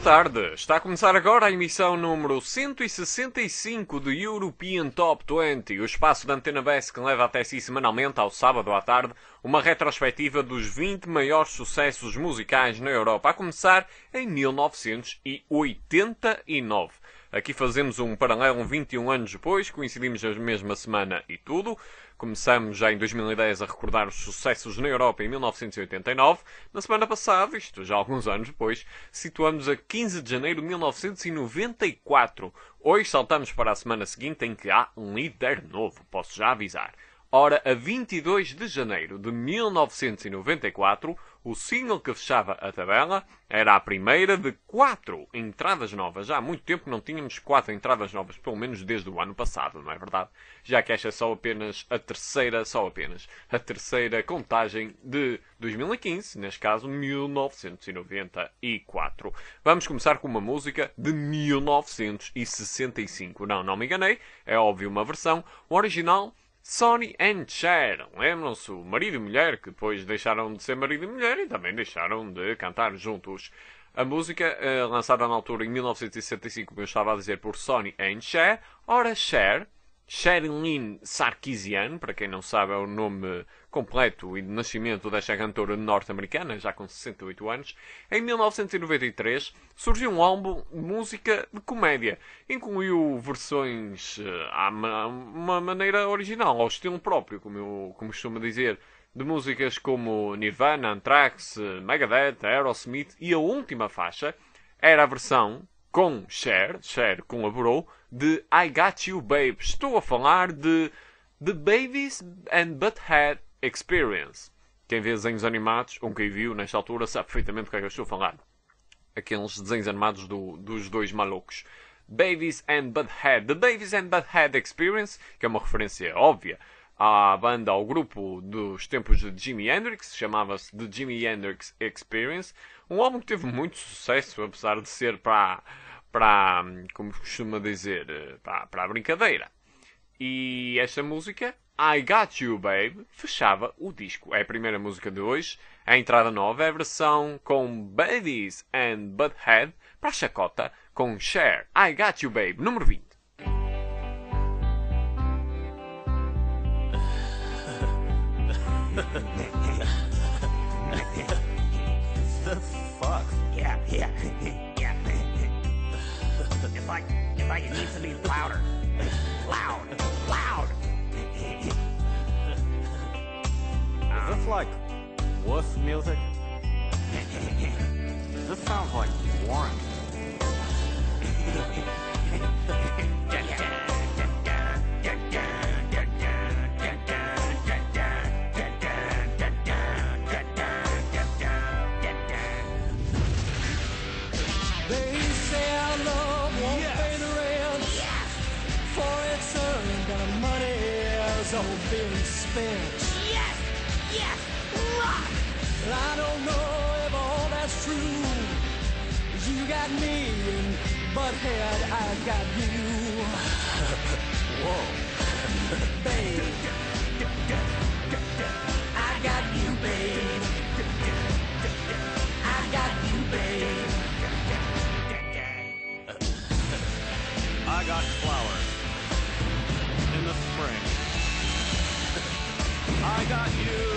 tarde. Está a começar agora a emissão número 165 do European Top 20, o espaço da Antena BES que leva até si semanalmente, ao sábado à tarde, uma retrospectiva dos 20 maiores sucessos musicais na Europa, a começar em 1989. Aqui fazemos um paralelo 21 anos depois, coincidimos na mesma semana e tudo. Começamos já em 2010 a recordar os sucessos na Europa em 1989. Na semana passada, isto já alguns anos depois, situamos a 15 de janeiro de 1994. Hoje saltamos para a semana seguinte em que há um líder novo, posso já avisar. Ora, a 22 de janeiro de 1994, o single que fechava a tabela era a primeira de 4 entradas novas. Já há muito tempo que não tínhamos 4 entradas novas, pelo menos desde o ano passado, não é verdade? Já que esta é só apenas a terceira contagem de 2015, neste caso 1994. Vamos começar com uma música de 1965. Não me enganei, é óbvio uma versão. O original, Sonny and Cher. Lembram-se, o marido e mulher, que depois deixaram de ser marido e mulher e também deixaram de cantar juntos. A música, lançada na altura em 1965, como eu estava a dizer, por Sonny and Cher. Ora, Cher, Sherilyn Sarkisian, para quem não sabe é o nome completo e de nascimento desta cantora norte-americana, já com 68 anos. Em 1993 surgiu um álbum de música de comédia. Incluiu versões à uma maneira original, ao estilo próprio, como eu costumo dizer, de músicas como Nirvana, Anthrax, Megadeth, Aerosmith, e a última faixa era a versão com Cher colaborou, de I Got You Babe. Estou a falar de The Beavis and Butt-Head Experience. Quem vê desenhos animados, ou quem viu nesta altura, sabe perfeitamente do que é que eu estou a falar. Aqueles desenhos animados dos dois malucos. Beavis and Butt-Head. The Beavis and Butt-Head Experience, que é uma referência óbvia à banda, ao grupo dos tempos de Jimi Hendrix, chamava-se The Jimi Hendrix Experience. Um álbum que teve muito sucesso, apesar de ser para como costuma dizer, para a brincadeira. E esta música, I Got You Babe, fechava o disco. É a primeira música de hoje, a entrada nova, é a versão com Beavis and Butt-Head para a chacota com Cher. I Got You Babe, número 20. The fuck? Yeah. It's like it needs to be louder. Loud. Is this like wuss music? This sounds like Warren. They say our love won't fade around. For it's earned and our money has all been spent. Yes. Rock. And I don't know if all that's true. You got me, and Butthead, I got you. Whoa. Babe, I got you, babe. I got you, babe. I got flowers in the spring. I got you.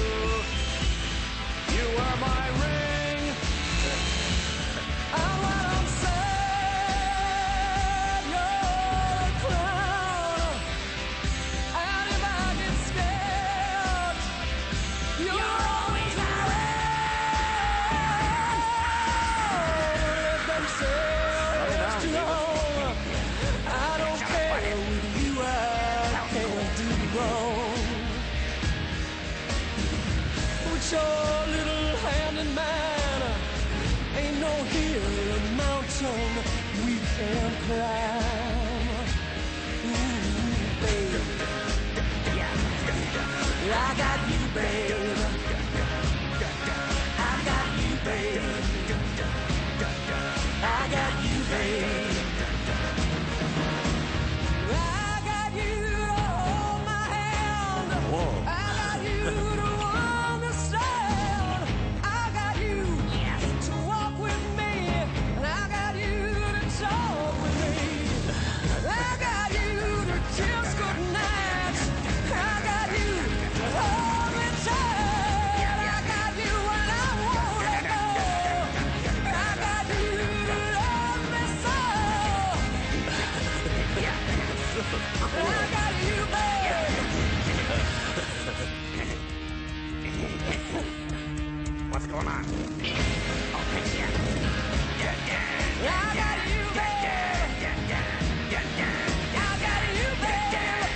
You were my ring. I'm what I'm saying. You're a clown. And if I get scared, you're always around. Let them say it's too long. I don't care with you. I can't do wrong. Put your little hand in mine. Ain't no hill or mountain we can't climb. Ooh, babe. I got you, babe. I got you, babe. I got you, babe. I got you to hold my hand. Whoa. I got you to understand. I got you to walk with me, and I got you, babe. What's going on? Okay, yeah. I got you, babe. I got you, babe.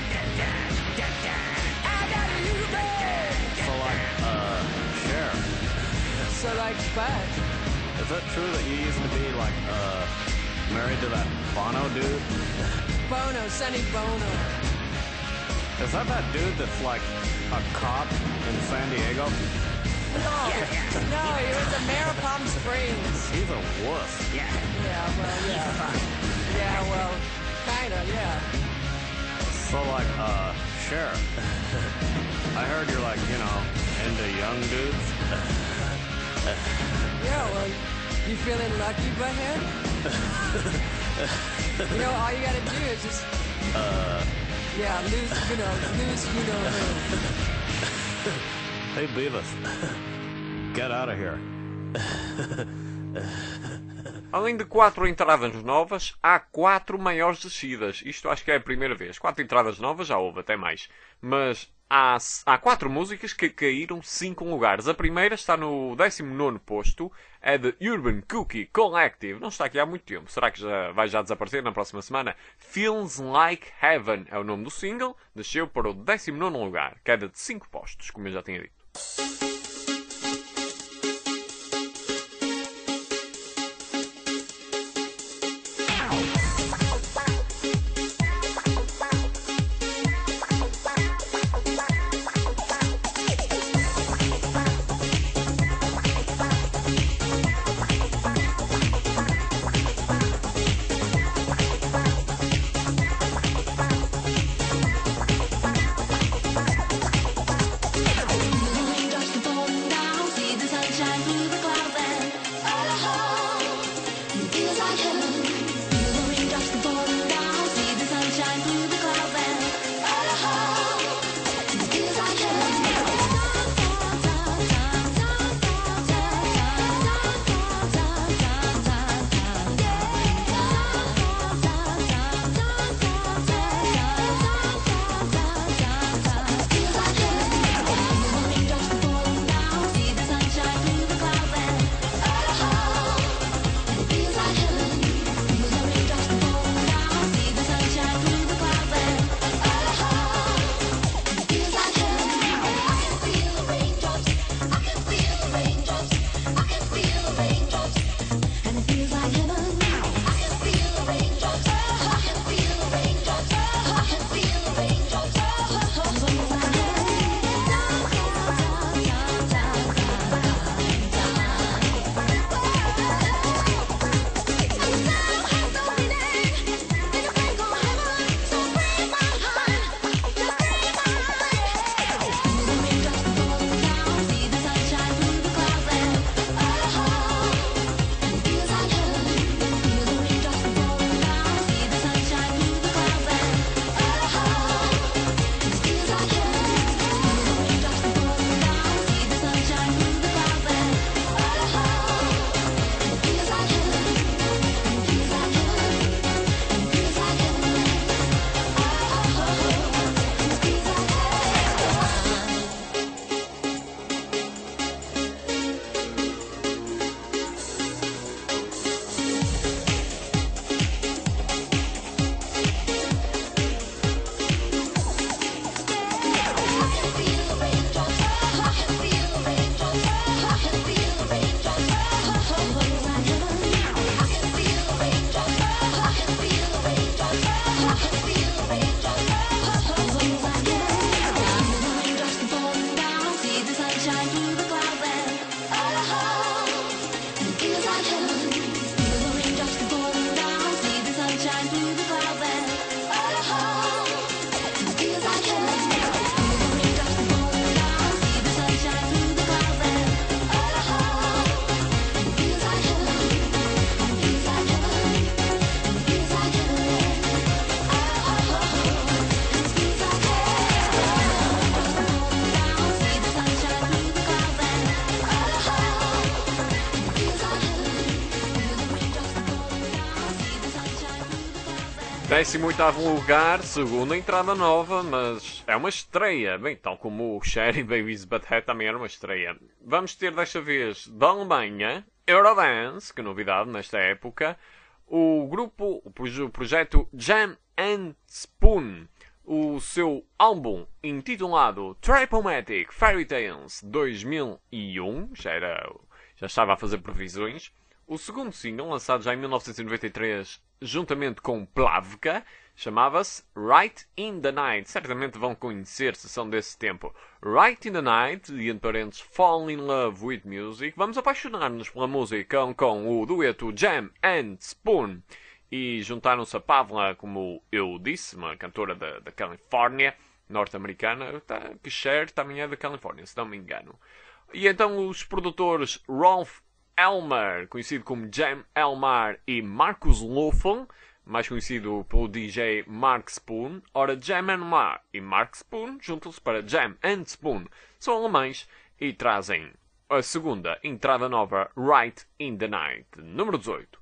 I got you, babe. So like, Cher, So like what? is it true that you used to be like, married to that Bono dude? Bono, Sonny Bono. Is that dude that's like a cop in San Diego? No, he was the mayor of Palm Springs. He's a wuss. Yeah. Yeah, well, yeah. Yeah, well, kinda, yeah. So like, Cher, I heard you're like, you know, into young dudes. Yeah, well, you feeling lucky, butthead? You know, all you gotta do is just, yeah, lose who. Hey Beavis, get out of here. Além de 4 entradas novas, há 4 maiores descidas. Isto acho que é a primeira vez. 4 entradas novas, já houve até mais. Mas há 4 músicas que caíram 5 lugares. A primeira está no 19º posto. É de Urban Cookie Collective. Não está aqui há muito tempo. Será que vai desaparecer na próxima semana? Feels Like Heaven é o nome do single. Desceu para o 19º lugar. Queda de 5 postos, como eu já tinha dito. Touch the 18º lugar, segunda entrada nova, mas é uma estreia. Bem, tal como o Cher e Baby's Butthead também era uma estreia. Vamos ter desta vez da Alemanha, Eurodance, que novidade nesta época. O projeto Jam and Spoon, o seu álbum intitulado Tripomatic Fairy Tales 2001, já estava a fazer previsões. O segundo single, lançado já em 1993, juntamente com Plavka, chamava-se Right in the Night. Certamente vão conhecer se são desse tempo. Right in the Night, e entre parênteses, Fall in Love with Music. Vamos apaixonar-nos pela música com o dueto Jam and Spoon. E juntaram-se a Pavla, como eu disse, uma cantora da Califórnia, norte-americana, que Cher também é da Califórnia, se não me engano. E então os produtores Rolf Elmer, conhecido como Jam Elmar, e Marcus Loffen, mais conhecido pelo DJ Mark Spoon. Ora, Jam Elmar e Mark Spoon juntam-se para Jam and Spoon. São alemães e trazem a segunda entrada nova, Right in the Night, número 18.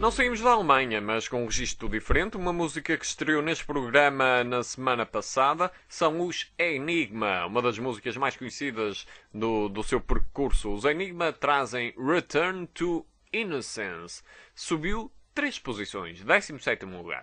Não saímos da Alemanha, mas com um registro diferente. Uma música que estreou neste programa na semana passada são os Enigma, uma das músicas mais conhecidas do seu percurso. Os Enigma trazem Return to Innocence. Subiu 3 posições, 17º lugar.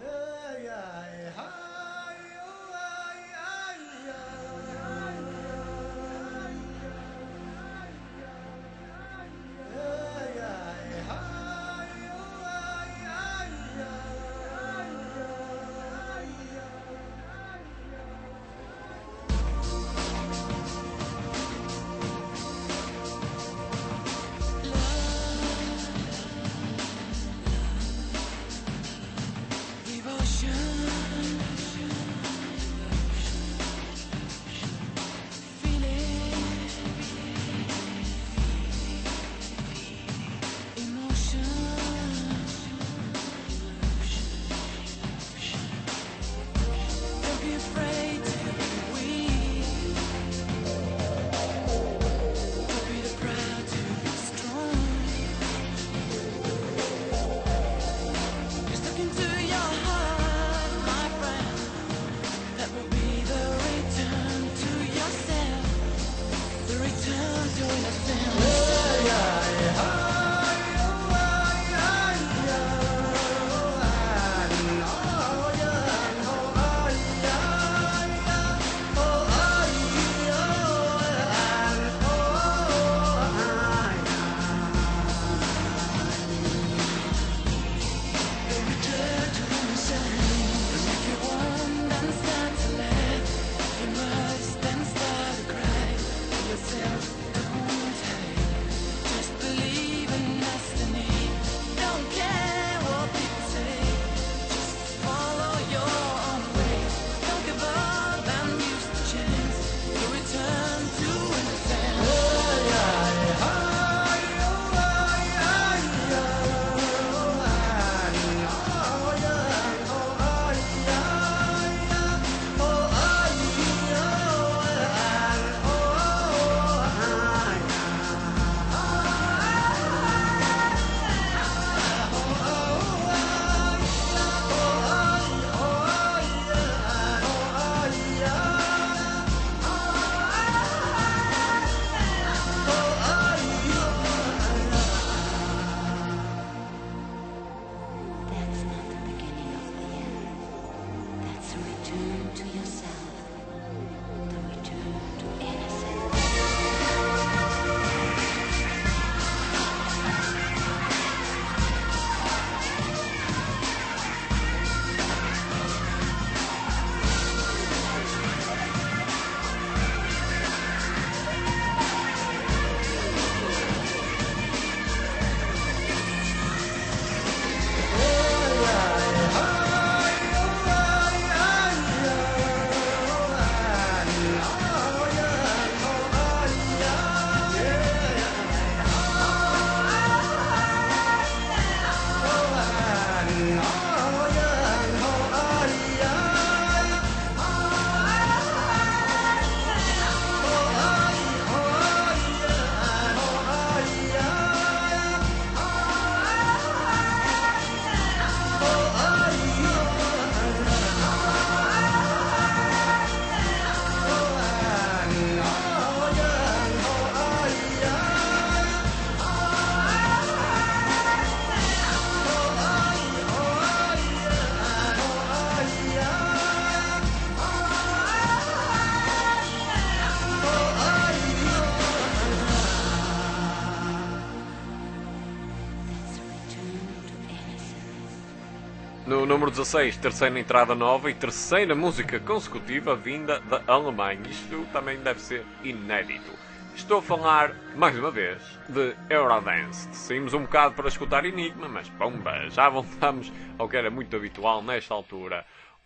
No número 16, terceira entrada nova e terceira música consecutiva vinda da Alemanha. Isto também deve ser inédito. Estou a falar, mais uma vez, de Eurodance. Saímos um bocado para escutar Enigma, mas pomba, já voltamos ao que era muito habitual nesta altura.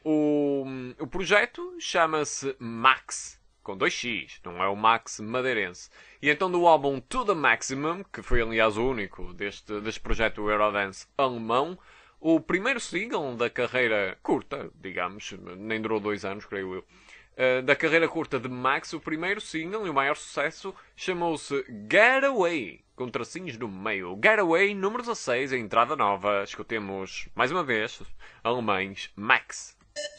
O projeto chama-se Max, com 2x, não é o Max madeirense. E então do álbum To The Maximum, que foi aliás o único deste projeto Eurodance alemão, o primeiro single da carreira curta, digamos, nem durou 2 anos, creio eu, Da carreira curta de Max, o primeiro single e o maior sucesso chamou-se Getaway, com tracinhos no meio. Getaway, número 16, a entrada nova. Escutemos, mais uma vez, alemães, Max.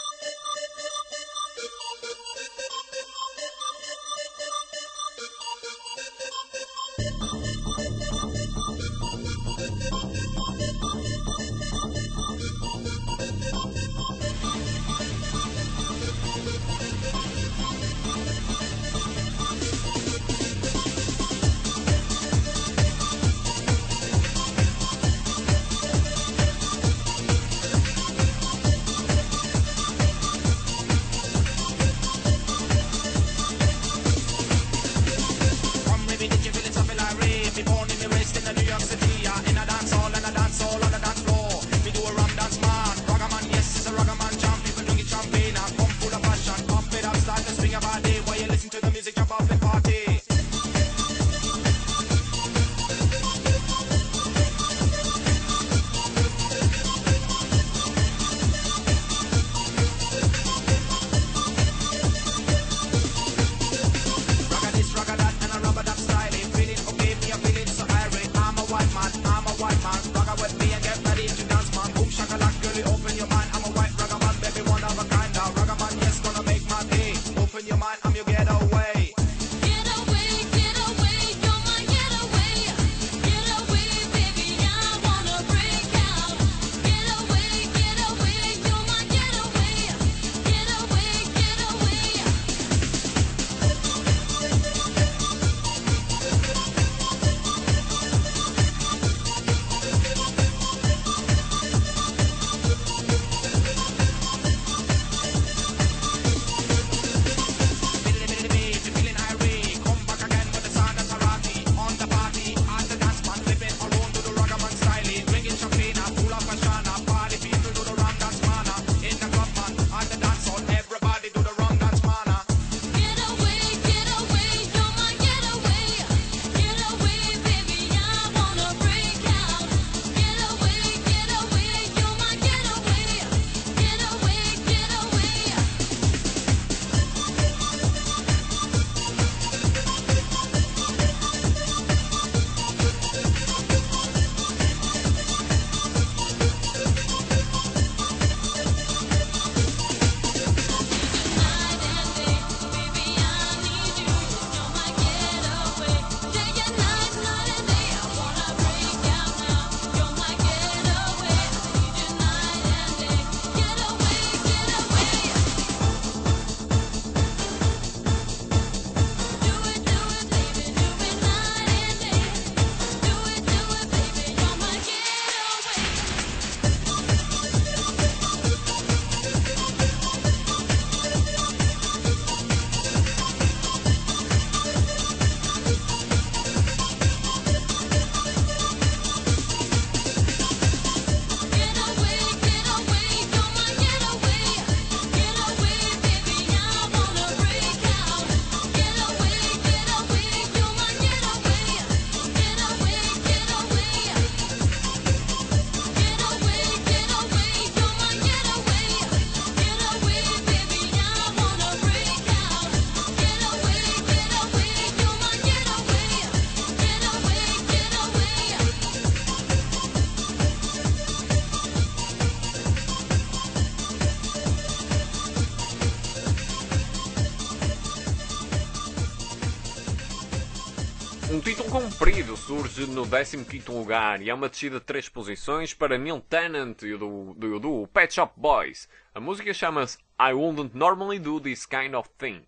Um título comprido surge no 15º lugar e é uma descida de 3 posições para Neil Tennant e o do Pet Shop Boys. A música chama-se I Wouldn't Normally Do This Kind of Thing.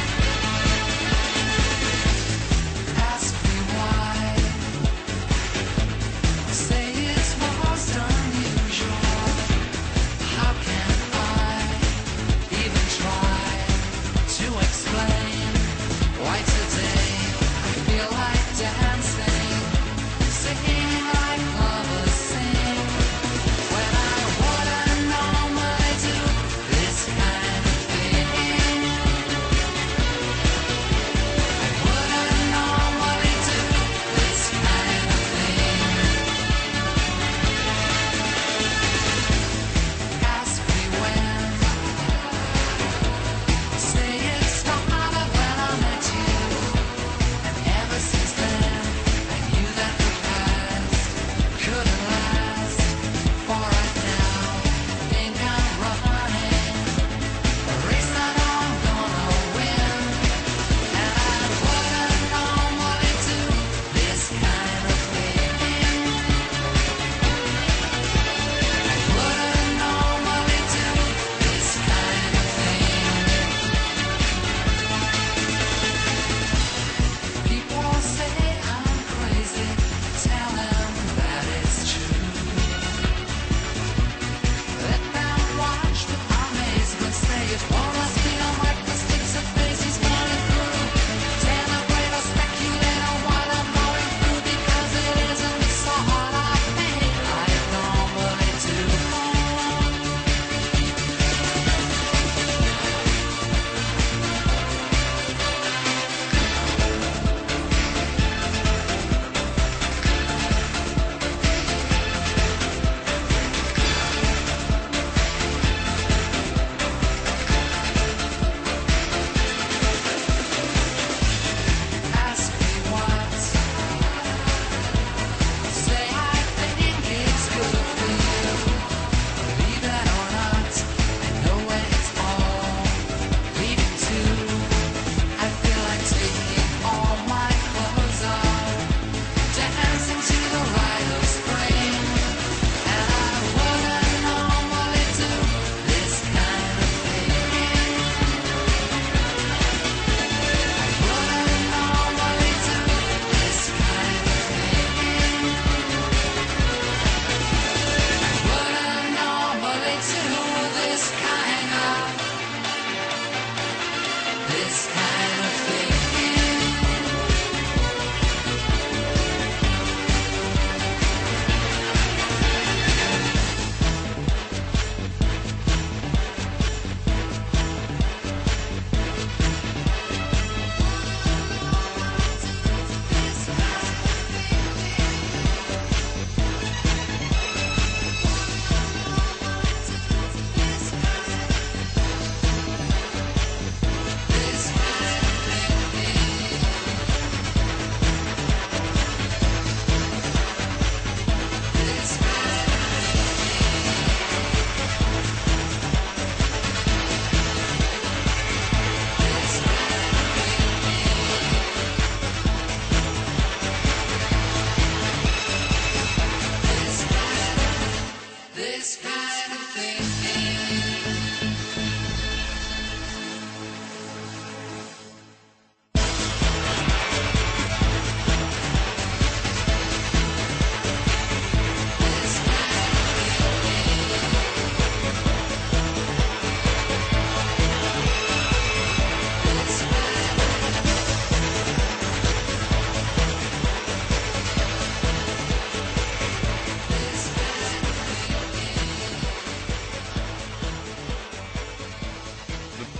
Ask me why.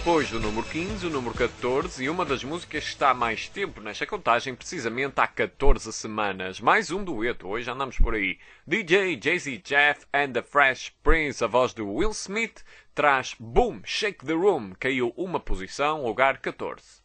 Depois do número 15, o número 14 e uma das músicas que está há mais tempo nesta contagem, precisamente há 14 semanas. Mais um dueto, hoje andamos por aí. DJ, Jay-Z Jeff and the Fresh Prince, a voz de Will Smith, traz Boom, Shake the Room, caiu uma posição, lugar 14.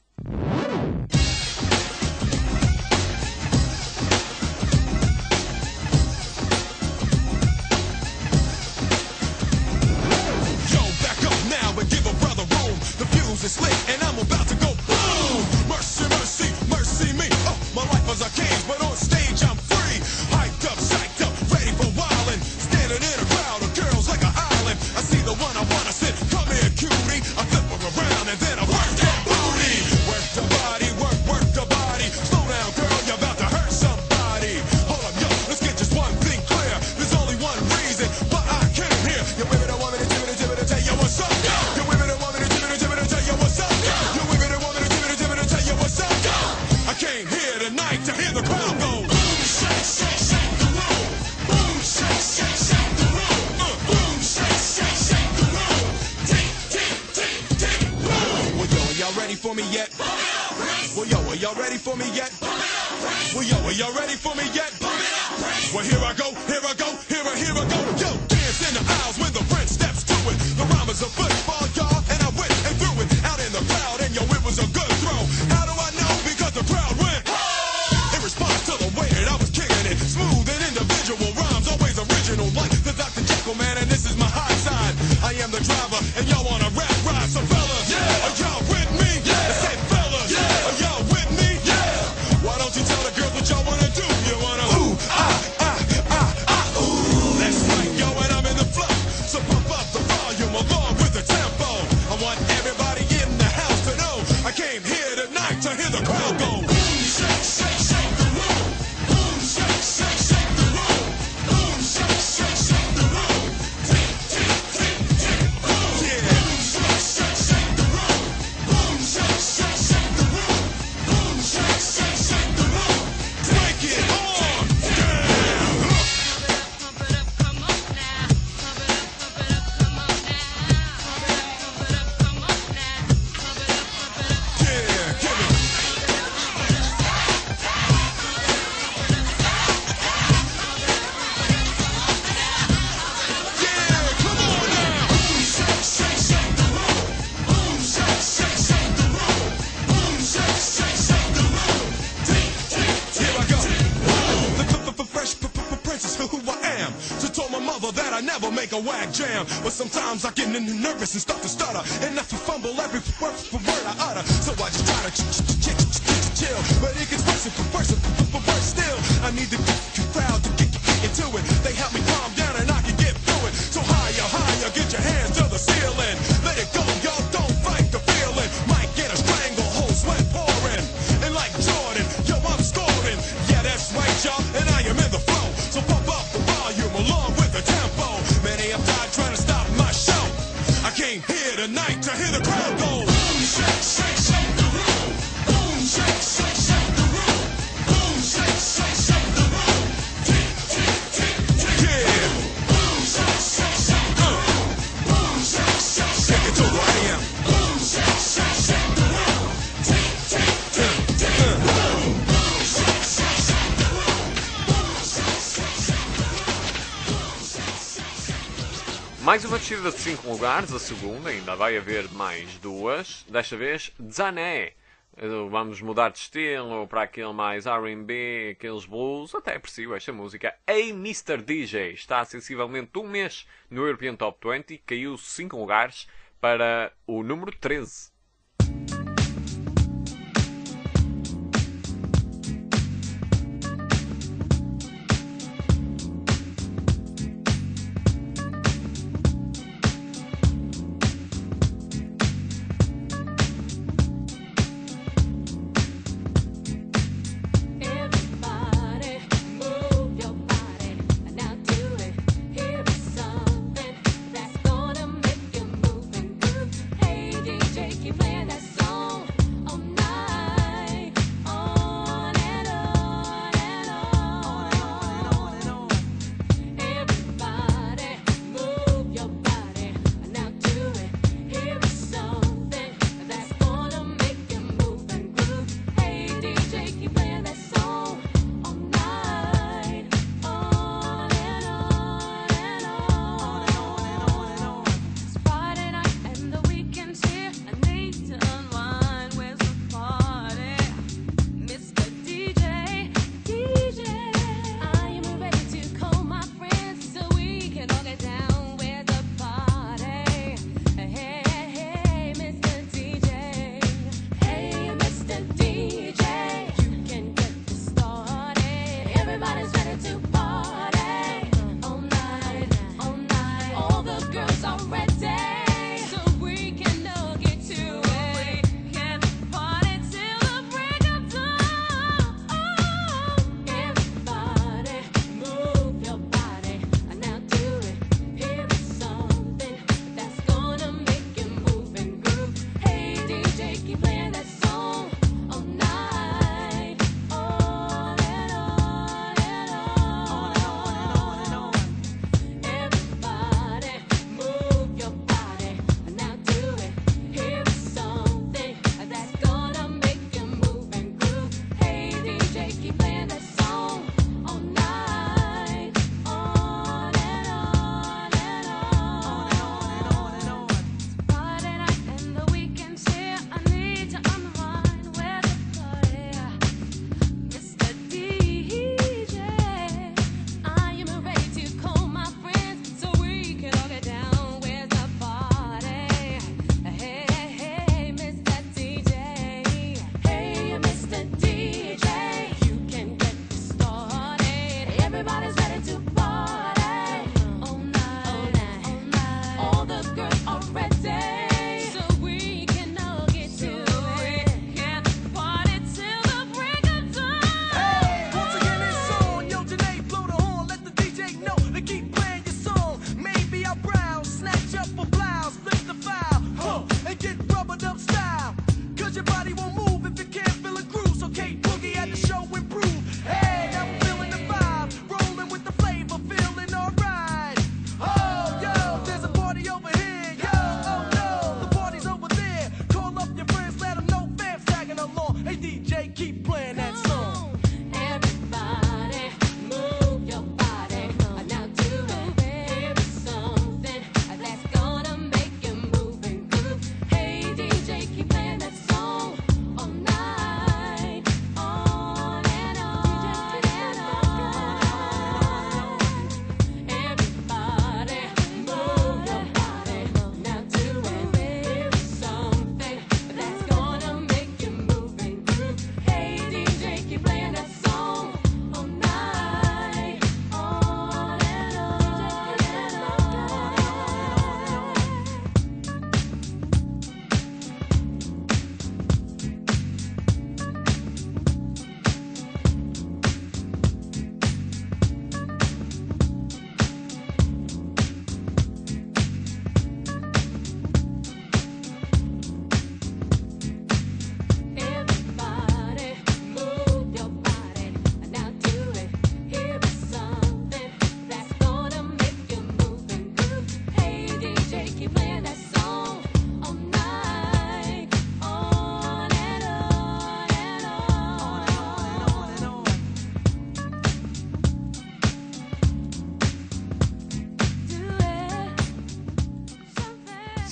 It's lit and I'm about to go boom. Mercy, mercy, mercy me. Oh, my life was a cage, but on stage I'm free. Hyped up, psyched up, ready for wildin'. Standing in a crowd of girls like an island. I see the one I wanna sit. Come here, cutie. I flip her around and then I work that booty. Work the body, work the body. Slow down, girl, you're about to hurt somebody. Hold up, yo, let's get just one thing clear. There's only one reason why I came here. You women don't want me to tell you what's up. You women don't want me to tell you what's up. You women don't want me to tell you what's up. I came here tonight to hear the crowd go. Boom, shake, shake, shake the room. Boom, shake, shake, shake the room. Boom, shake, shake, shake the room. Tick, tick, tick, tick, boom. Well, yo, are y'all ready for me yet? Well, yo, are y'all ready for me yet? Well, yo, are y'all ready for me yet? Well, here I go, here I go, here I go. Yo, dance in the aisles when the French steps to it. The rhyme is a football, y'all, and I went and threw it out in the crowd, and yo, it was a good throw. How do I know? Because the crowd went in response to the way that I was kicking it. Smooth and individual rhymes, always original, like the Dr. Jekyll man, and this is my high side. I am the driver, and y'all wanna rap ride. So fellas, are y'all with me? I said fellas, are y'all with me? Why don't you tell the girls what y'all wanna do? You wanna ooh, ooh. That's right, yo, and I'm in the flow. So pump up the volume along with the tempo. I want everybody in the house to know I came here tonight to hear the crowd go. Boom, shake, shake, shake the room. Boom, shake, shake, shake the room. Boom, shake, shake, shake the room. Tick, tick, tick, tick, boom. Yeah. Boom, shake, shake, shake the room. Boom, shake, shake, shake the room. Boom, shake, shake, shake the room. Break it on down. Pump it up, come on now. Pump it up, come on now. Pump it up, come on now. Pump it up. Yeah, give it. Yeah, come on now. Boom, shake, shake, shake the room. Boom, shake, shake, shake the room. Boom, shake, shake, shake the room. Tick, tick, tick. Here I go. The fresh prince is who I am. So told my mother that I never make a whack jam. But sometimes I get nervous and start to stutter. And I fumble every word I utter. So I just try to chill. But it gets worse and worse still. I need the crowd to get into it. They help me calm down and I can get through it. So higher, higher, get your hands to the ceiling. Let it go, y'all, don't fight the feeling. Might get a stranglehold, sweat pouring. And like Jordan, yo, I'm scoring. Yeah, that's right, y'all, and I am in the flow. So pump up the volume along with the tempo. Many have died trying to stop my show. I came here tonight to hear the crowd go. Boom, shake, shake, shake the room. Boom, shake, shake, shake the room. Boom, shake, shake, shake the room. Tick, tick, tick, tick. Yeah. Boom, shake, shake, shake the room. Boom, shake, shake, shake. Take it to where I am. Boom, shake, shake, shake the room. Tick, tick, tick, tick. Boom, boom, shake, shake, shake the room. Boom, shake, shake, shake the room. Boom, shake, shake, shake. Mais uma descida de 5 lugares, a segunda, ainda vai haver mais duas. Desta vez, Zané. Vamos mudar de estilo para aquele mais R&B, aqueles blues. Até aprecio esta música. Hey Mr. DJ está sensivelmente um mês no European Top 20. Caiu 5 lugares para o número 13. Everybody move your body. Now do it. Here is something that's gonna make you move and groove. Hey DJ, keep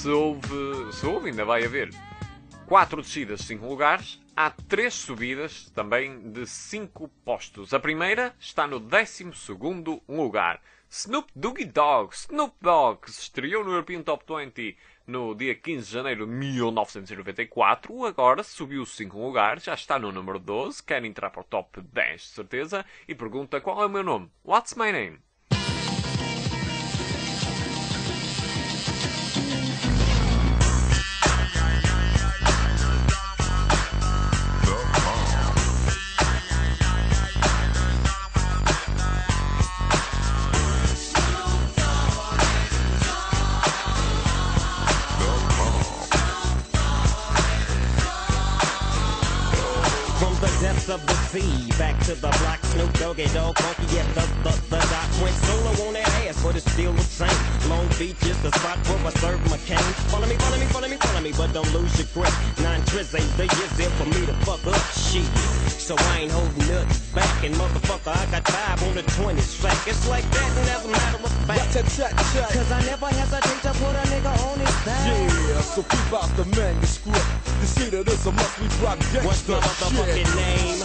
se houve, ainda vai haver 4 descidas de 5 lugares, há 3 subidas também de 5 postos. A primeira está no 12º lugar. Snoop Dogg, que se estreou no European Top 20 no dia 15 de janeiro de 1994, agora subiu 5 lugares, já está no número 12, quer entrar para o top 10 de certeza, e pergunta qual é o meu nome. What's my name? From the depths of the sea, back to the block, Snoop Doggy Dogg, funky, yeah, the doc went solo on that ass, but it's still the same. Long Beach is the spot where I serve my cane. Follow me, but don't lose your grip. 9 trizz ain't the years there for me to fuck up shit. So I ain't holding nothing back, and motherfucker, I got 5 on the 20 track. It's like that, and as a matter of fact, cause I never hesitate to put a nigga on his back. Yeah, so keep out the manuscript. You see that this a must we drop gangsta What's my motherfucking shit. name?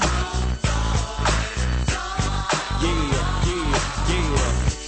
Yeah.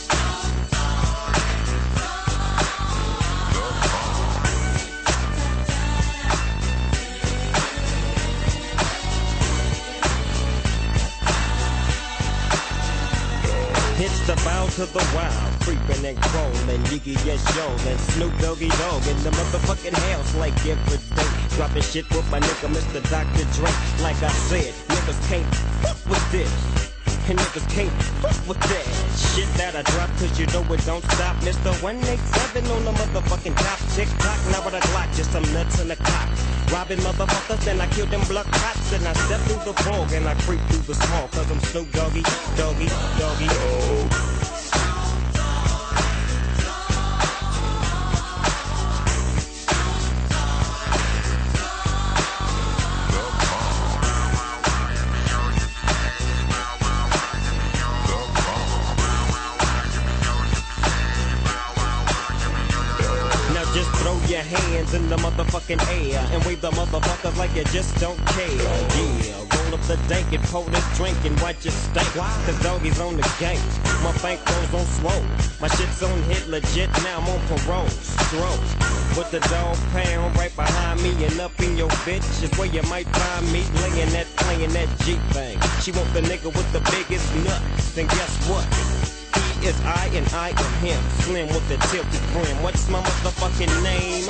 It's the bow to the wild, creeping and crawling, Yiggy yes yo, and Snoop Doggy Dogg in the motherfucking house like every day. Dropping shit with my nigga Mr. Dr. Dre. Like I said, niggas can't fuck with this, and niggas can't fuck with that shit that I drop, cause you know it don't stop. Mr. 187 on the motherfucking top, tick-tock, now with a Glock, just some nuts in the cock. Robbing motherfuckers, then I kill them blood cops, and I step through the fog, and I creep through the small, cause I'm Snoop Doggy, Doggy, Doggy. Just throw your hands in the motherfucking air and wave the motherfuckers like you just don't care. Yeah, roll up the dank and pour this drink and watch it stink. Cause doggies on the game. My bankroll's on swole. My shit's on hit legit, now I'm on parole. Stroke. With the dog pound right behind me and up in your bitch is where you might find me playing that G thing. She want the nigga with the biggest nuts. Then guess what? He is I and I am him. Slim with the tilted brim. What's my motherfucking name?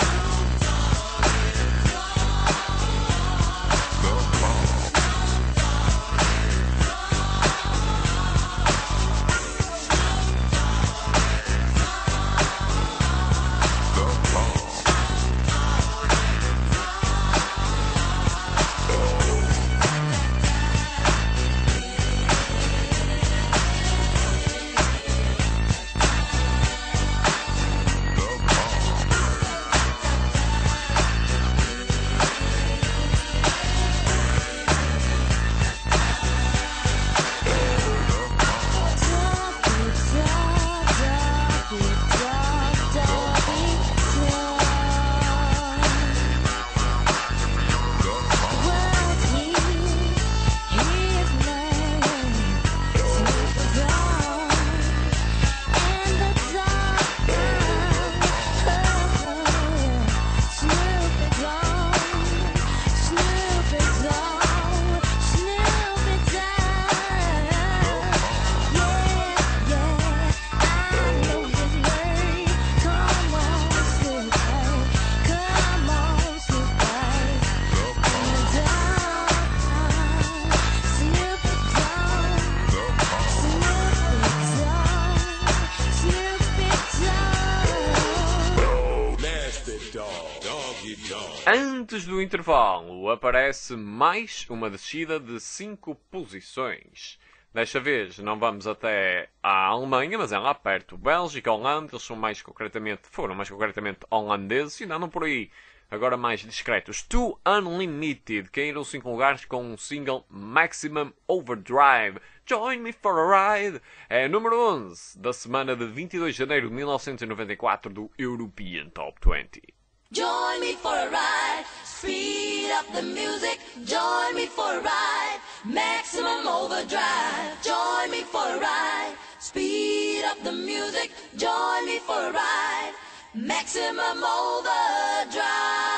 Antes do intervalo, aparece mais uma descida de 5 posições. Desta vez não vamos até à Alemanha, mas é lá perto. Bélgica, Holanda, eles foram mais concretamente holandeses e andam por aí. Agora mais discretos. Two Unlimited caíram 5 lugares com o single Maximum Overdrive. Join me for a ride. É número 11 da semana de 22 de janeiro de 1994 do European Top 20. Join me for a ride. Speed up the music. Join me for a ride. Maximum overdrive. Join me for a ride. Speed up the music. Join me for a ride. Maximum overdrive.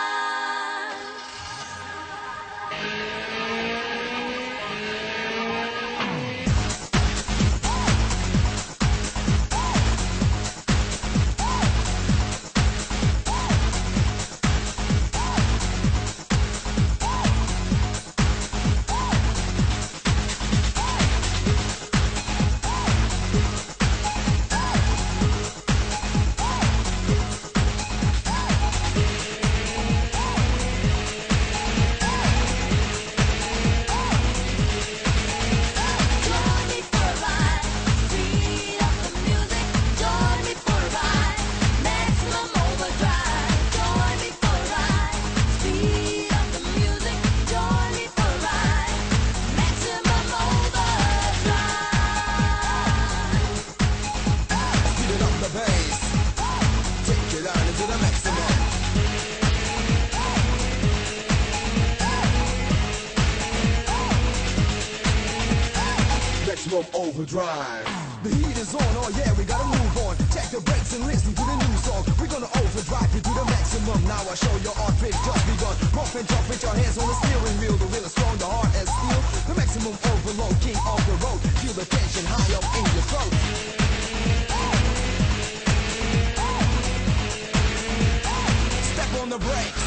Overdrive. The heat is on, oh yeah, we gotta move on. Check the brakes and listen to the new song. We're gonna overdrive you to the maximum. Now I show your art trick just begun. Rough and tough with your hands on the steering wheel. The wheel is strong, the heart as steel. The maximum overload, king of the road. Feel the tension high up in your throat. Step on the brakes.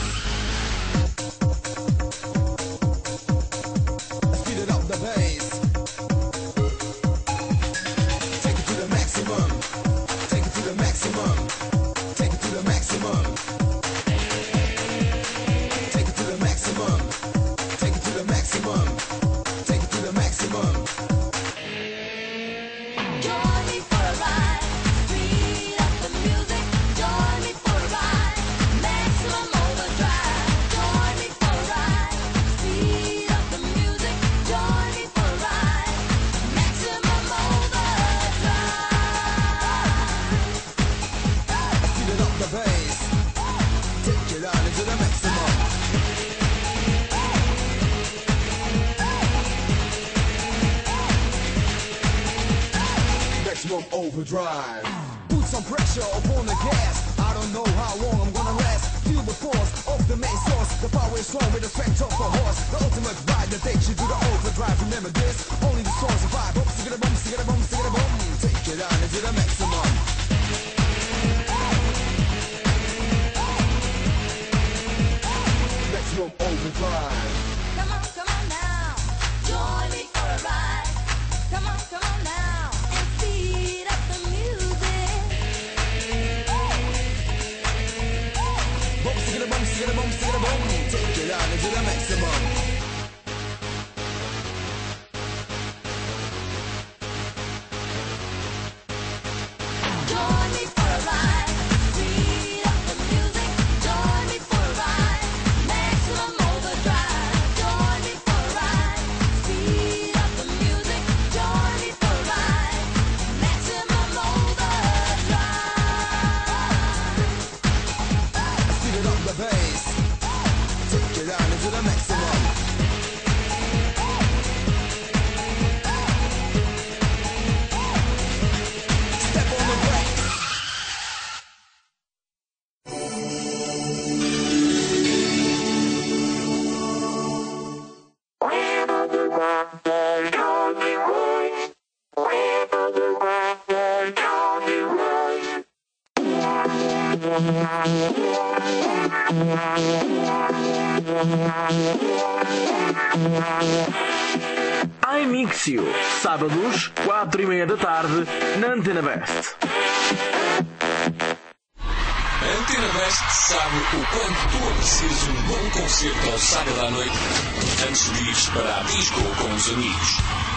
Speed it up the bass. Overdrive. Put some pressure upon the gas. I don't know how long I'm gonna last. Feel the force of the main source. The power is strong with the strength of a horse. The ultimate ride that takes you to the overdrive. Remember this, only the strong survive. Boom, stick it a boom, stick it a boom, stick it a boom. Take it on into the maximum. Maximum overdrive. Come on now. Join me for a ride. Come on now. And speed up the music. Boom, stick it a boom, stick it a boom, stick it a boom. Take it on into the maximum. Join me for a ride. Speed up the music. Join me for a ride. Maximum overdrive. Join me for a ride. Speed up the music. Join me for a ride. Maximum overdrive. Speed it up the bass. Take it on into the maximum. Step on the brakes. iMixio, sábados, 4:30 da tarde, na Antena Best. A Antena Best sabe o quanto tu aprecias um bom concerto ao sábado à noite antes de ires para a disco com os amigos.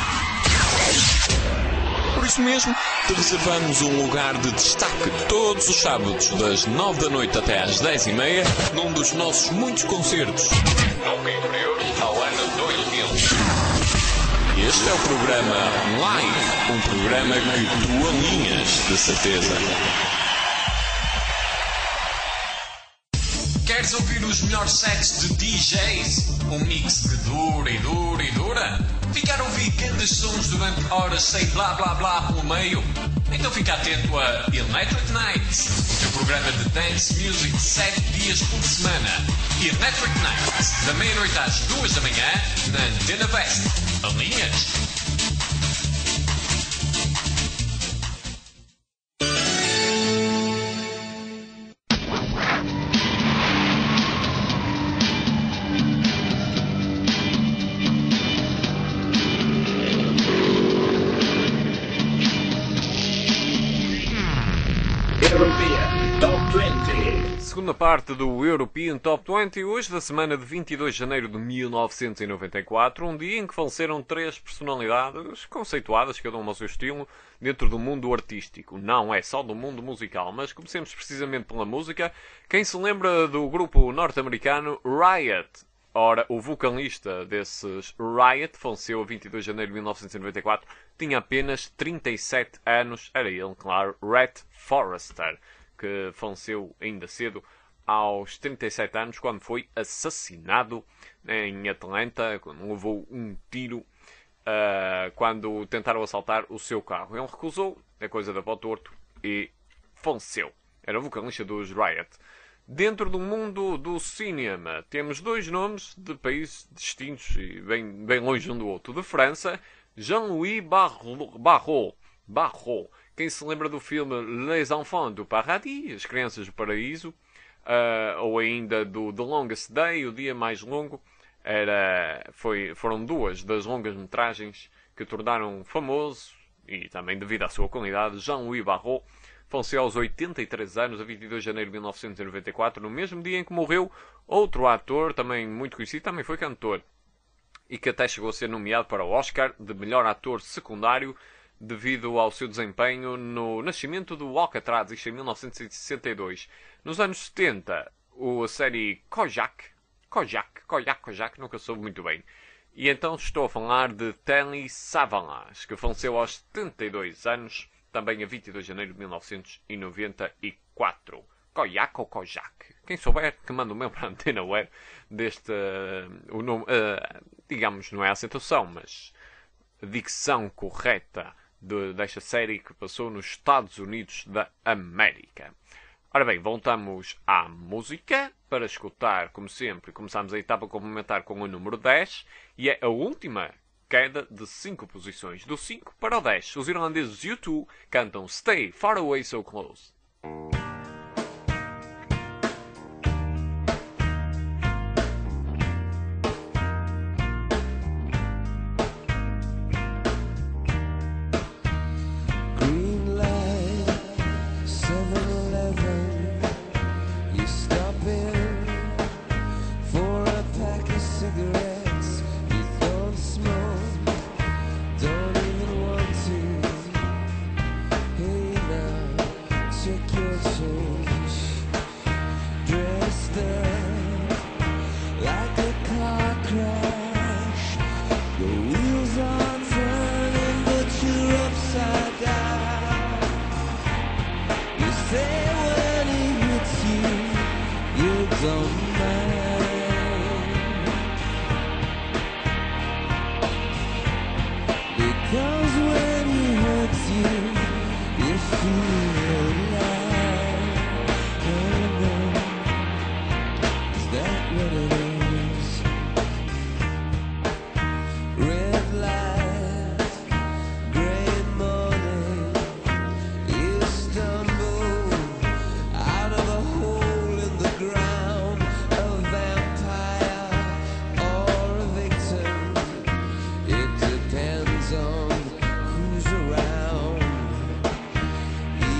Por isso mesmo, te reservamos um lugar de destaque todos os sábados, das 9 da noite até às 10:30, num dos nossos muitos concertos, nunca inferior ao ano 2000. Este é o programa Live, um programa que tu alinhas, de certeza. Queres ouvir os melhores sets de DJs? Um mix que dura e dura e dura? Ficar a ouvir grandes sons durante horas sem blá blá blá pelo meio? Então fica atento a Electric Nights, o teu programa de dance music 7 dias por semana. Electric Nights, da meia-noite às 2 da manhã, na Antena West. Alinhas? European Top 20. Segunda parte do European Top 20, hoje da semana de 22 de janeiro de 1994, um dia em que faleceram 3 personalidades conceituadas, cada uma ao seu estilo, dentro do mundo artístico. Não é só do mundo musical, mas comecemos precisamente pela música. Quem se lembra do grupo norte-americano Riot? Ora, o vocalista desses Riot faleceu a 22 de janeiro de 1994, tinha apenas 37 anos, era ele, claro, Rhett Forrester, que faleceu ainda cedo, aos 37 anos, quando foi assassinado em Atlanta, quando levou um tiro, quando tentaram assaltar o seu carro. Ele recusou, a coisa deu para o torto, e faleceu. Era o vocalista dos Riot. Dentro do mundo do cinema, temos 2 nomes de países distintos e bem longe um do outro. De França, Jean-Louis Barrault. Quem se lembra do filme Les Enfants du Paradis, As Crianças do Paraíso, ou ainda do The Longest Day, O Dia Mais Longo, foram 2 das longas-metragens que tornaram famoso, e também devido à sua qualidade, Jean-Louis Barrault. Faleceu aos 83 anos, a 22 de janeiro de 1994, no mesmo dia em que morreu outro ator, também muito conhecido, também foi cantor, e que até chegou a ser nomeado para o Oscar de melhor ator secundário, devido ao seu desempenho no Nascimento do Alcatraz, isto em 1962. Nos anos 70, a série Kojak, nunca soube muito bem. E então estou a falar de Telly Savalas, que faleceu aos 72 anos, também a 22 de janeiro de 1994. Kojak ou Kojak? Quem souber que manda o meu para a antena web deste... o nome, digamos, não é a acentuação, mas a dicção correta desta série que passou nos Estados Unidos da América. Ora bem, voltamos à música para escutar, como sempre, começamos a etapa complementar com o número 10 e é a última queda de 5 posições, do 5 para o 10. Os irlandeses U2 cantam Stay Far Away So Close. Green light, 7-Eleven. You stop in for a pack of cigarettes. You don't smoke, don't even want to. Hey now, check your change. Dressed up like a car crash. Your wheels are turning, but you're upside down. You say when he hits you, you don't mind. Because when he hurts you, you feel alive. Oh no, is that what it is? Red light, gray morning. You stumble out of a hole in the ground, a vampire or a victim. It depends on who's around.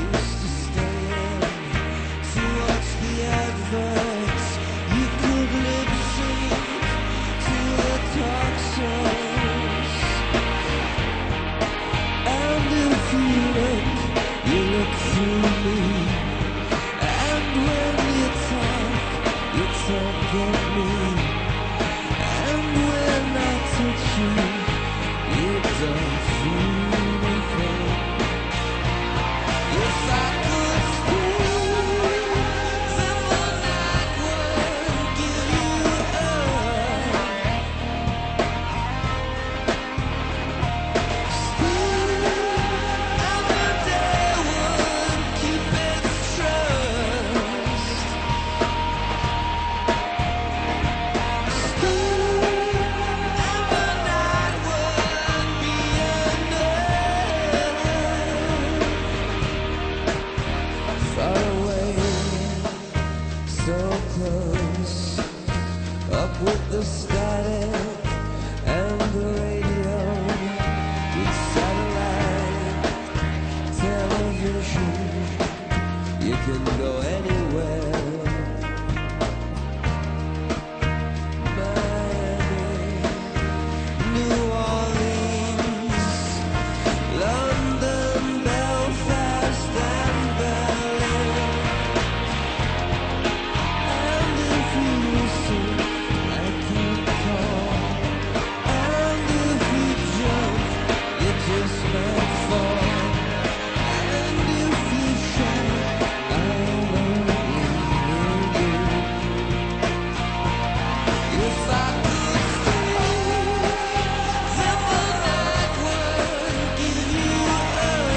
vacation. You can go anywhere. Miami, New Orleans, London, Belfast, and Berlin. And if you listen, I keep calm. And if you jump, you just might fall. And if you shout, I won't leave you. If I could stay, then the night would give you up.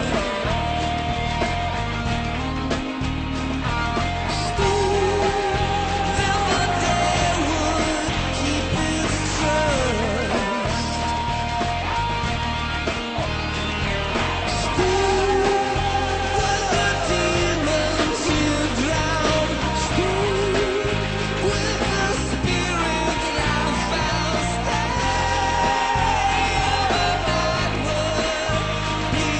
Stay, then the day would keep its trust. Stay with the demons you drown. Stay with the spirits I found. Stay, the night would be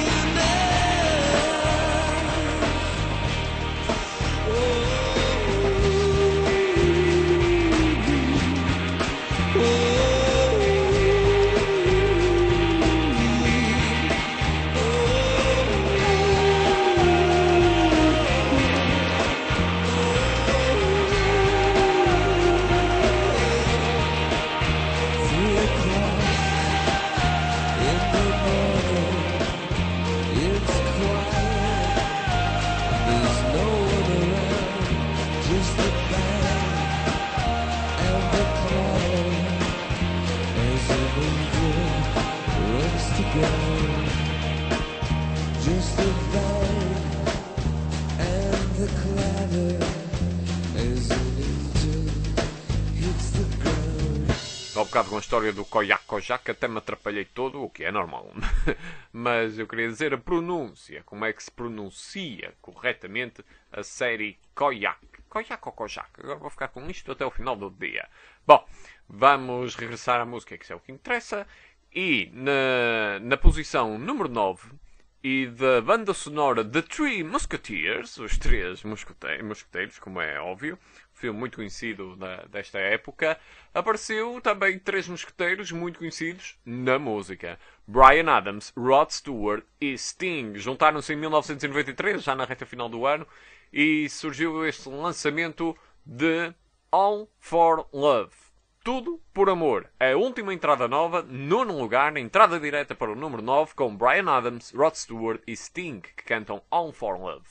Just the vibe and the clatter as an angel hits the ground. Há um bocado com a história do Koyak Kojak até me atrapalhei todo, o que é normal. Mas eu queria dizer a pronúncia, como é que se pronuncia corretamente a série Koyak. Koyak ou Kojak? Agora vou ficar com isto até o final do dia. Bom, vamos regressar à música, que isso é o que interessa. E na posição número 9 e da banda sonora The Three Musketeers, os três mosqueteiros, como é óbvio, filme muito conhecido desta época, apareceu também três mosqueteiros muito conhecidos na música. Bryan Adams, Rod Stewart e Sting juntaram-se em 1993, já na reta final do ano, e surgiu este lançamento de All for Love. Tudo por amor. A última entrada nova, nono lugar, na entrada direta para o número 9, com Bryan Adams, Rod Stewart e Sting, que cantam All for Love.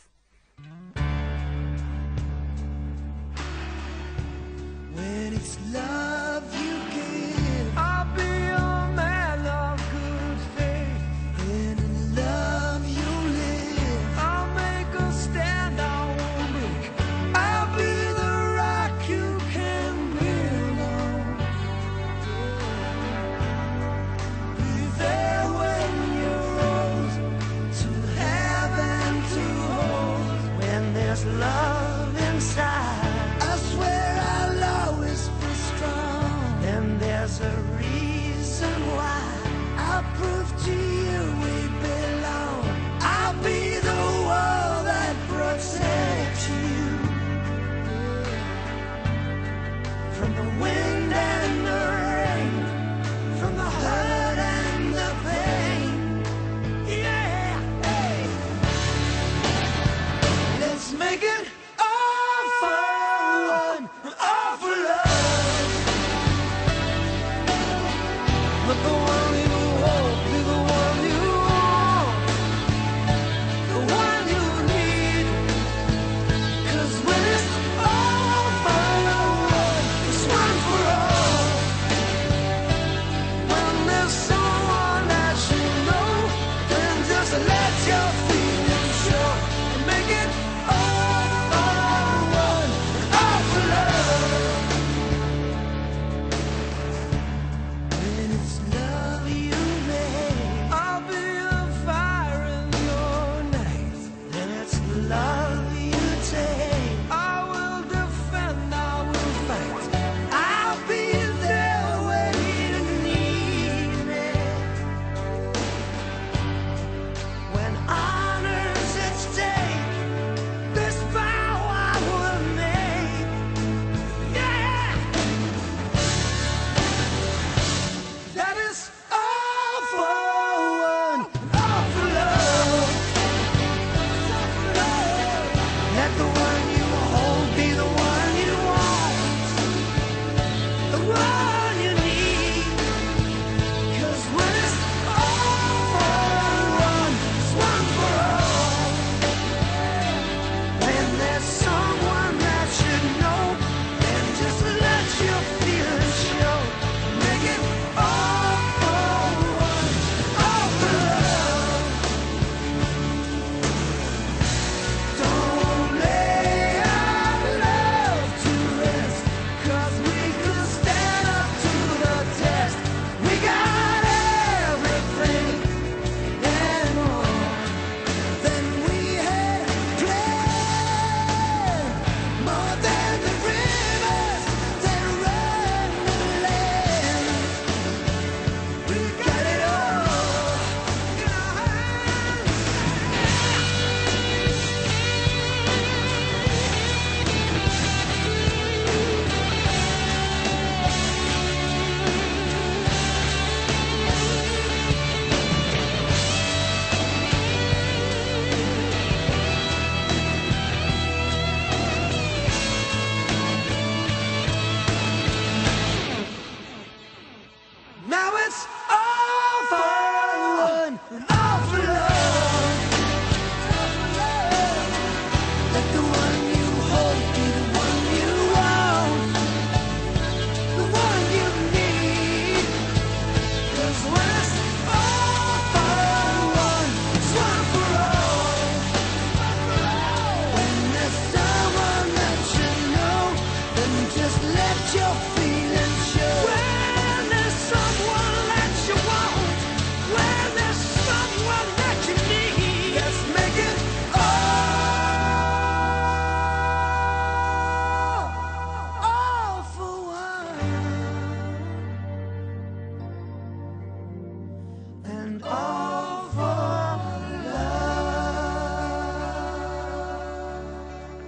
When it's love you give, I'll be a man of good faith. And in love you live, I'll make a stand, I won't break. I'll be the rock you can build on. Be there when you're old, to have and to hold. When there's love inside, I swear I'll always be strong. And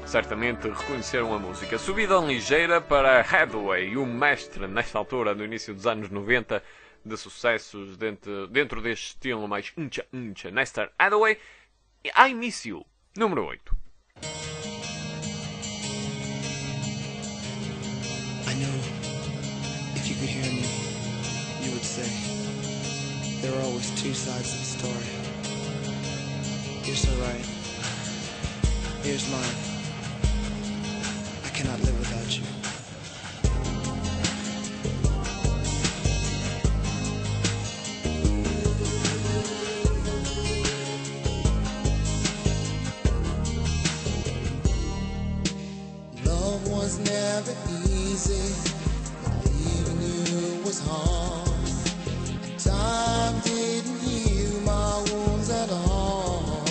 certamente reconheceram a música. Subida ligeira para Hathaway, o mestre, nesta altura, no início dos anos 90, de sucessos dentro deste estilo mais uncha. Nestor Hathaway, I Miss You, número 8. I know if you could hear me, you would say there are always two sides to the story. You're so right. Here's mine. I cannot live without you. Love was never easy, but leaving you was hard. And time didn't heal my wounds at all.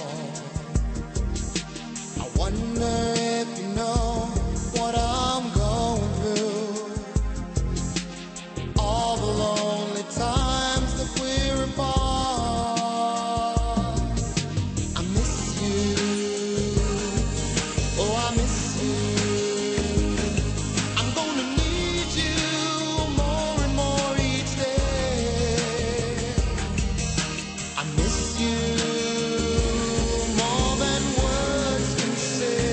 I wonder if you know what I'm going through. All the lonely times that we're apart. I miss you. Oh, I miss you. I'm gonna need you more and more each day. I miss you more than words can say,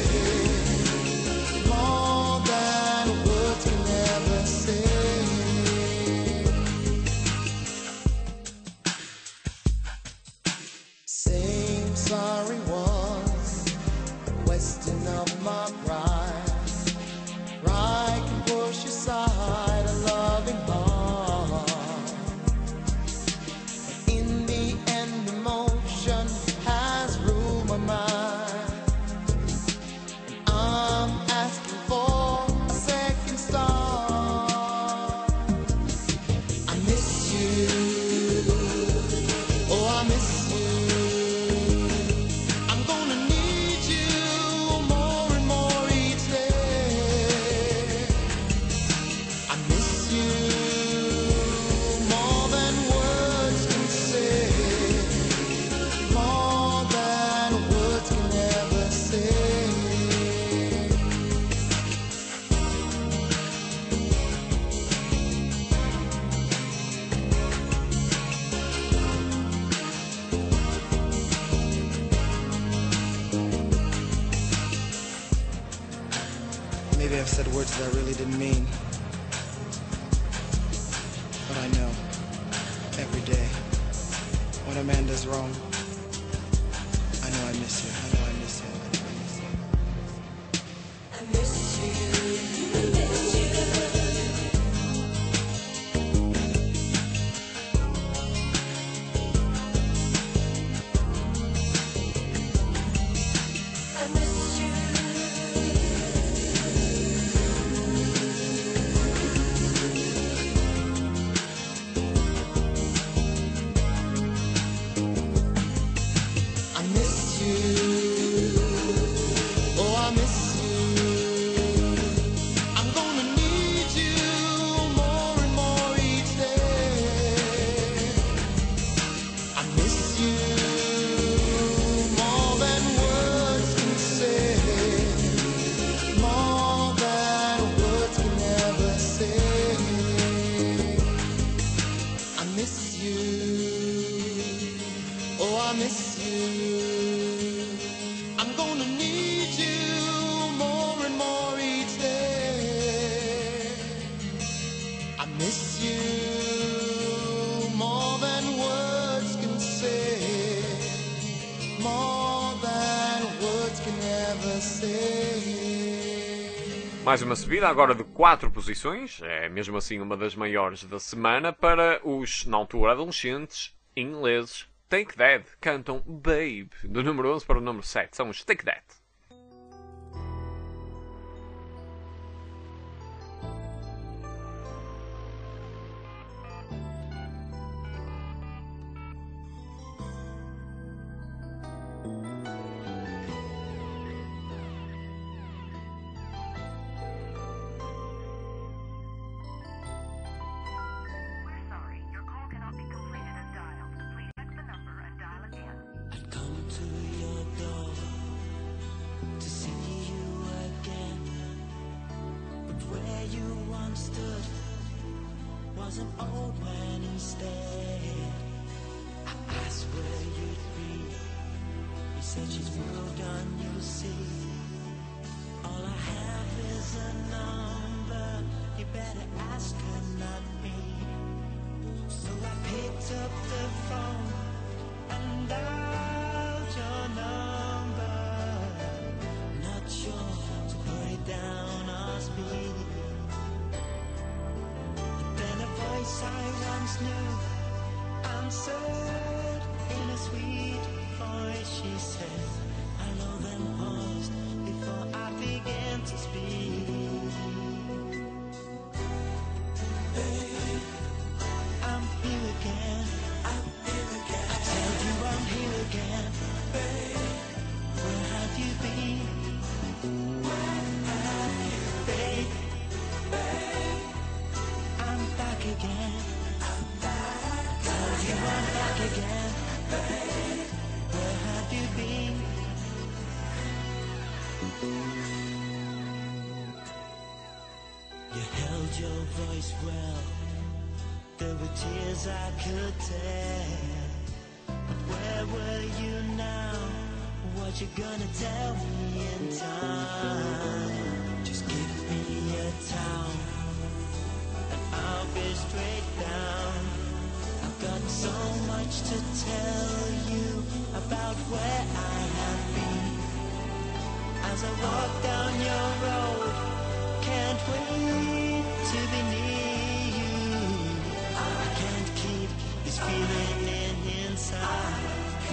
more than words can ever say. Saying sorry was a question of my pride. Pride can push aside a loving heart. But in the end, emotion has ruled my mind. And I'm asking for a second start. I miss you. Oh, I miss you. I'm gonna need you more and more each day. I miss you more than words can say, more than words can ever say. Maybe I've said words that I really didn't mean. But I know, every day, when a man does wrong, I know I miss you. I know I miss you. I know I miss you. I miss you. I miss you. I miss you. I miss you. Oh, I miss you. I'm gonna need you more and more each day. I miss you more than words can say, more than words can ever say. I miss you. Oh, I miss you. I'm gonna need you more and more each day. I miss you more than words can say, more than words can ever say. Mais uma subida, agora de 4 posições, é mesmo assim uma das maiores da semana, para os, na altura, adolescentes ingleses. Take That cantam Babe, do número 11 para o número 7. São os Take That. Come to your door to see you some old wine instead. I asked where you'd be. You said she's moved on, you see. All I have is a number. You better ask her, not me. So I picked up the phone and dialed your number. Not sure to put it down or speak. Then a voice I once knew answered in a sweet voice. She said, hello, then paused before I began to speak. Babe, I'm here again. I'm here again. I tell you I'm here again. Babe, where have you been? Where have you been? Babe, I'm back again. I'm back. Tell you I'm back again. Babe, where have you been? You held your voice well. There were tears I could tell. But where were you now? What you gonna tell me in time? Just give me a towel and I'll be straight down. I've got so much to tell you about where I have been. As I walk down your road, can't wait to be near you. I can't keep this feeling inside.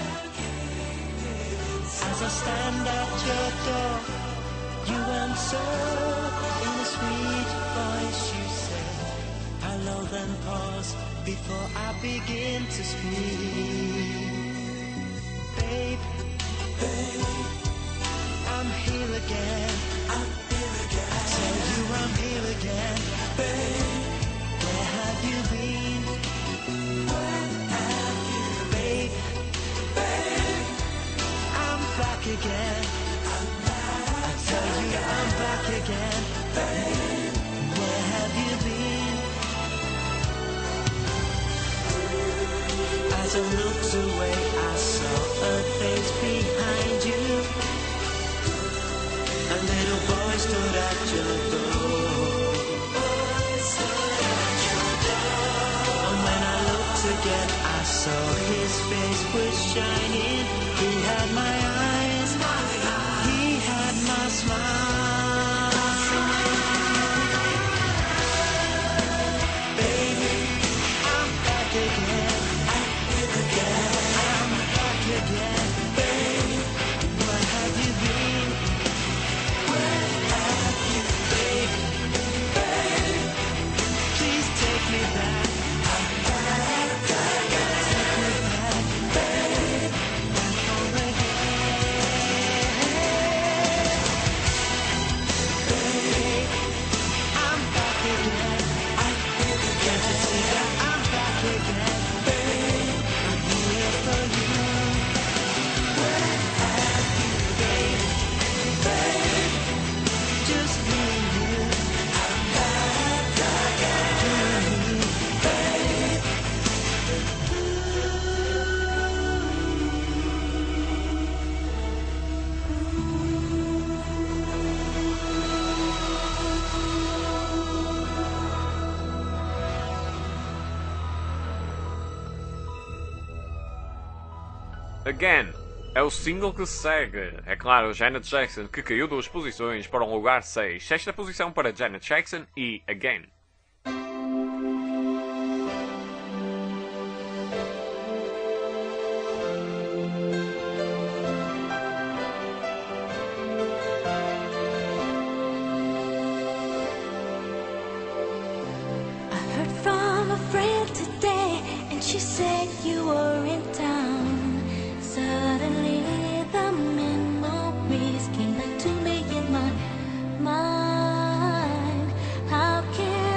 As I stand at your door, you answer in a sweet voice. You say hello, then pause before I begin to speak. Babe, babe, I'm here again. I'm here again. I tell you I'm here again. Babe, where have you been? Where have you been? Babe, I'm back again. I'm back. I tell you I'm back again. Babe, where have you been? As I looked away, I saw a face behind you. A little boy stood at your door. And when I looked again, I saw his face was shining. He had my eyes, he had my smile. Baby, I'm back again. I'm back again. Baby, where have you been? Where have you been? Baby, please take me back. I'm back again. Take me back, baby, back home again. Baby, I'm back again. Can't you see that I'm back again? Baby, I'm here for you. Where have you been? Baby, just me and you. I'm back again. Baby. Again é o single que se segue. É claro, Janet Jackson, que caiu 2 posições para um lugar 6. Sexta posição para Janet Jackson e Again. I heard from a friend today, and she said you were in town. Suddenly the memories came back to me in my mind. How can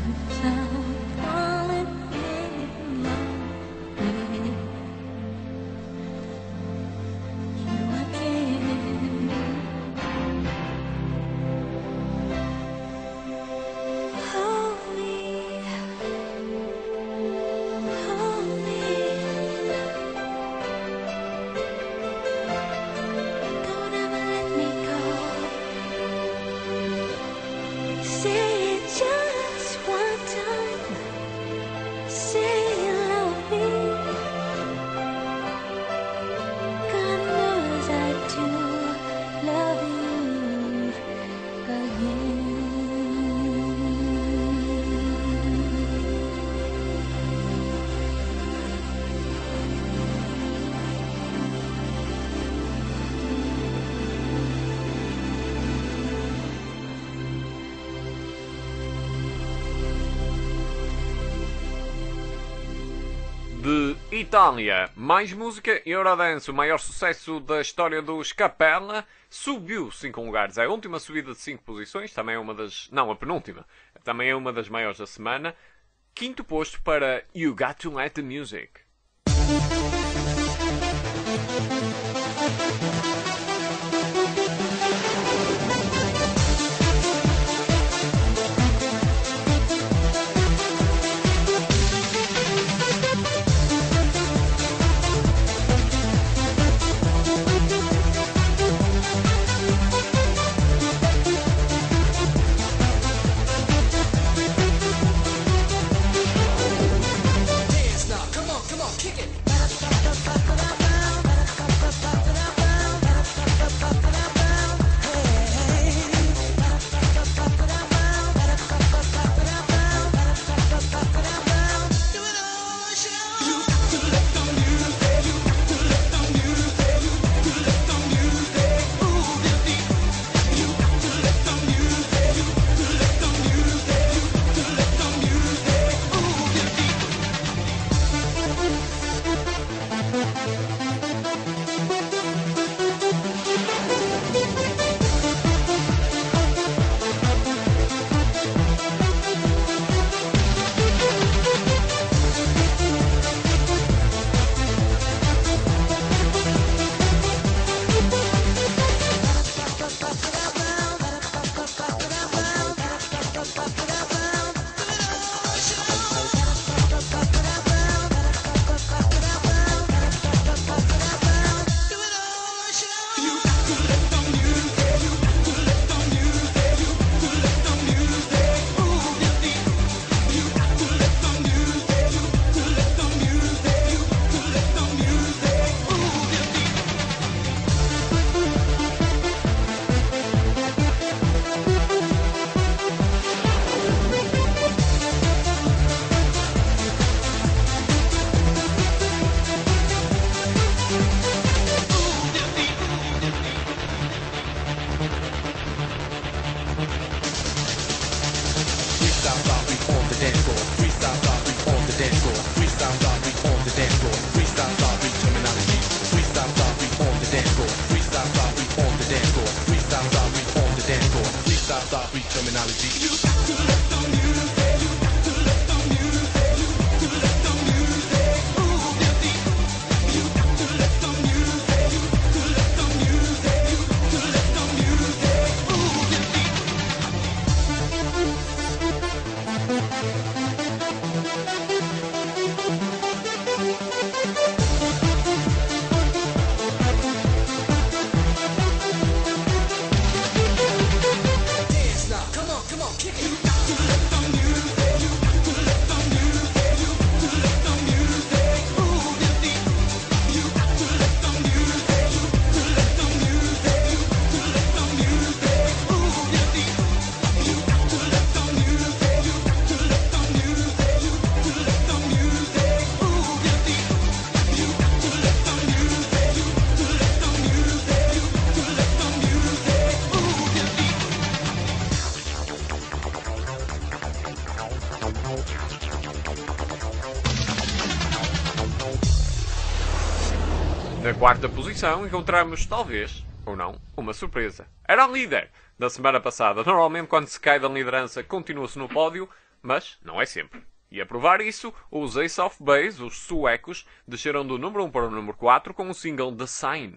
De Itália, mais música, Eurodance, o maior sucesso da história dos Capella, subiu 5 lugares. É a última subida de 5 posições, também é uma das... Não, a penúltima. Também é uma das maiores da semana. Quinto posto para You Got to Let the Music. Na quarta posição encontramos, talvez, ou não, uma surpresa. Era a líder da semana passada. Normalmente, quando se cai da liderança, continua-se no pódio. mas não é sempre. E a provar isso, os Ace of Base, os suecos, desceram do número 1 para o número 4 com o single The Sign.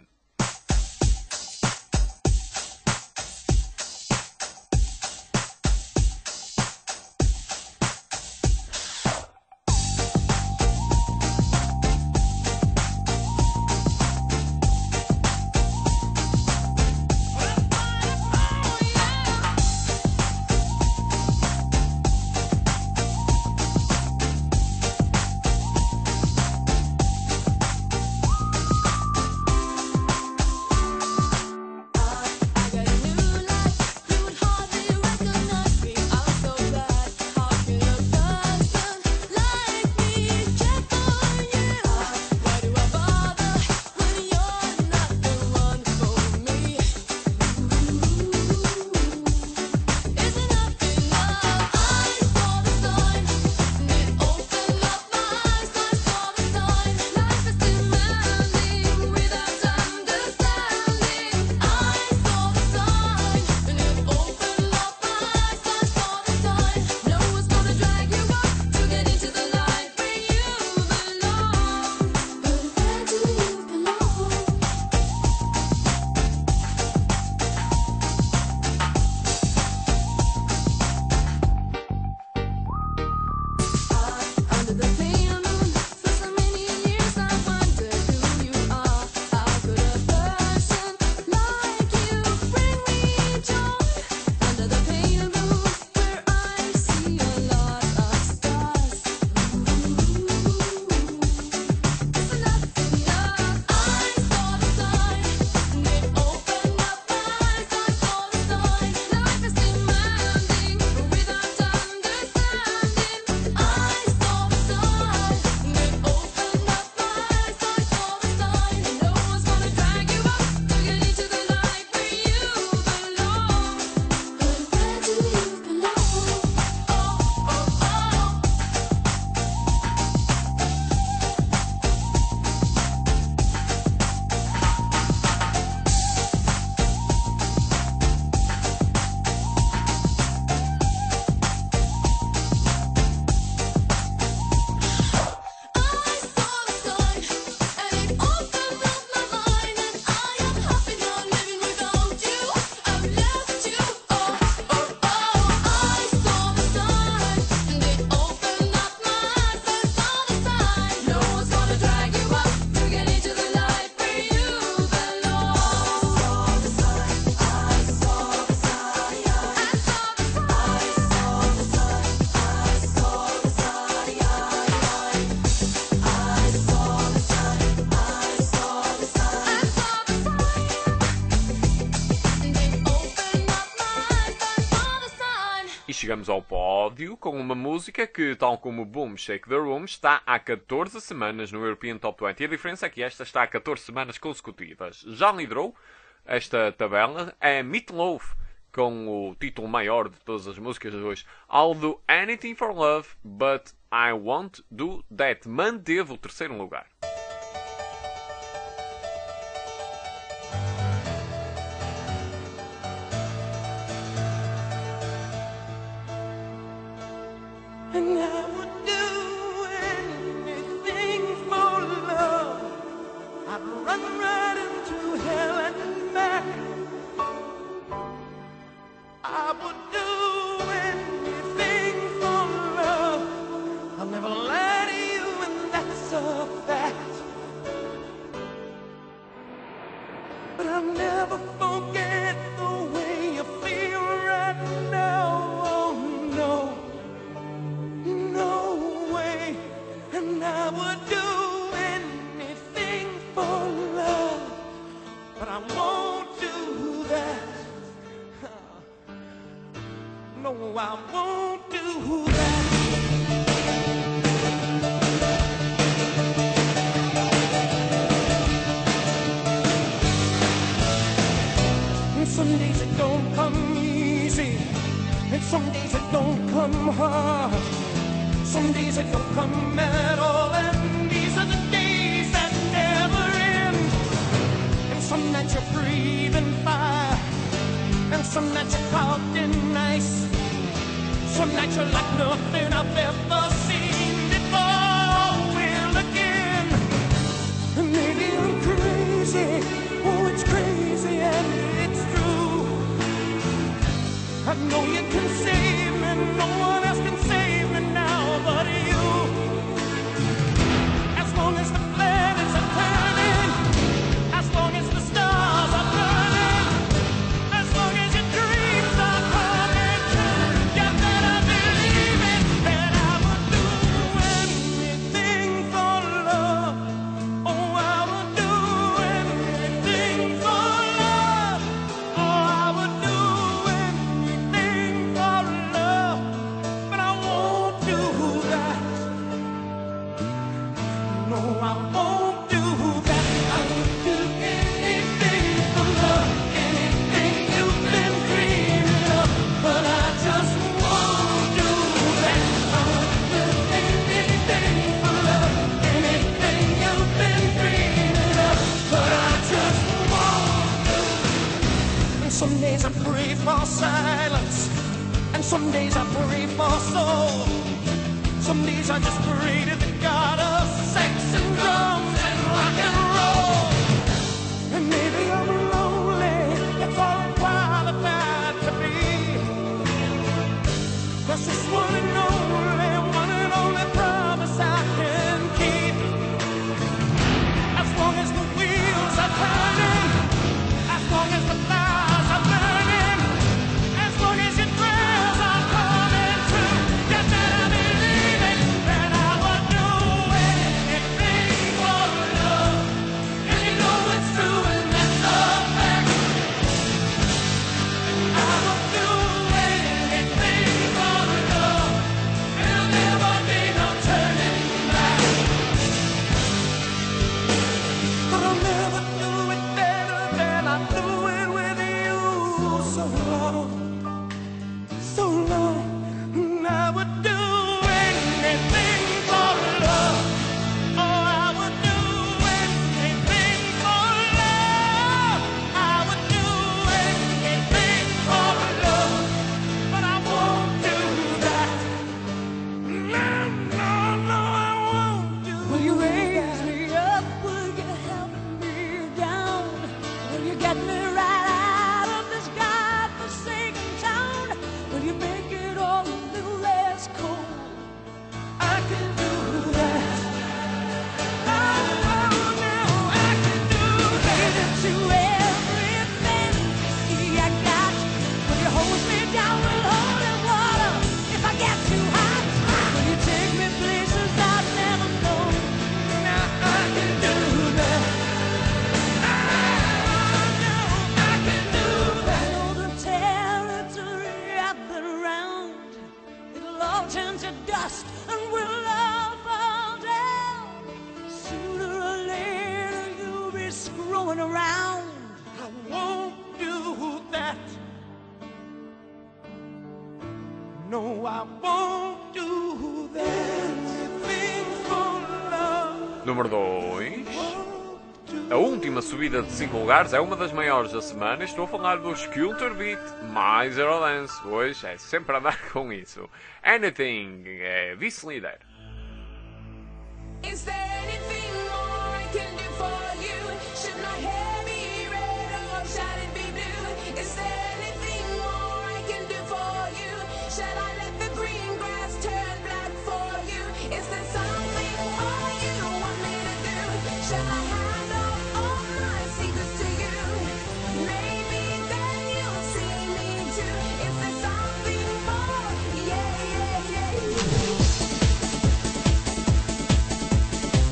Chegamos ao pódio com uma música que, tal como Boom Shake the Room, está há 14 semanas no European Top 20. A diferença é que esta está há 14 semanas consecutivas. Já liderou esta tabela é Meatloaf, com o título maior de todas as músicas de hoje. I'll do anything for love, but I won't do that. Manteve o terceiro lugar. And I would do anything for love. I'd run right into hell and back. I would do anything for love. I'll never lie to you, and that's a fact. But I'll never forget the way you feel right now. Oh no. No way, and I would do anything for love, but I won't do that. No, I won't do that. And some days it don't come easy, and some days it don't come hard. Some days it don't come at all, and these are the days that never end. And some nights you're breathing fire, and some nights you're caught in ice. Some nights are like nothing I've ever seen before. Well, again, maybe I'm crazy. Oh, it's crazy and it's true. I know you can save me. No one else can save me now but you. As long as the planets are turning, as long as the stars are burning, as long as your dreams are coming true, you better believe it, that I would do anything for love. Oh, I would do anything for love. Oh, I would do anything for love. But I won't do that. No, I won't do that. I would do anything for love, anything you've been dreaming of. But I just won't do that. I would do anything for love, anything you've been dreaming of. But I just won't do that. And some days I pray for silence, and some days I pray for soul. Some days I just pray to the God of sex and drums and rock and roll. And maybe I'm lonely, that's all I'm qualified to be. That's just one and only promise I can keep. As long as the wheels are turning, as long as the fires are burning, as long as your prayers are coming true, you better believe it, that I would do anything for love. And you know it's true, and that's a fact. I would do anything for love, and there'll never be no turning back. But I'll never do it better than I do it with you. So long, so long. I would do anything for love. Oh, I would do anything for love. I would do anything for love. But I won't do that. No, I won't do that. Will you raise me up? Will you help me down? Will you get me right out of this godforsaken town? Will you make it all a little less cold? I can do that. Oh, no, I can do that. To everything I got. Will you hold me down with holy water if I get too hot? Will you take me places I've never known? Now I can do that. No, I can do that. Know the territory I've been around. It'll all turn to dust and we'll all fall down. Sooner or later you'll be screwing around. I won't do that. No, I won't do that. Anything for love. Número 2. A última subida de 5 lugares é uma das maiores da semana. Estou a falar dos Culture Beat mais Eurodance. Hoje é sempre andar com isso. Anything é vice-líder. Is there anything more I can do for you? Should my hair be red or shall it be blue? Is there anything more I can do for you? Shall I let the green grass turn black for you? Is there something more you want me to do? Shall I hand off all my secrets to you? Maybe then you'll see me too. Is there something more? Yeah, yeah, yeah.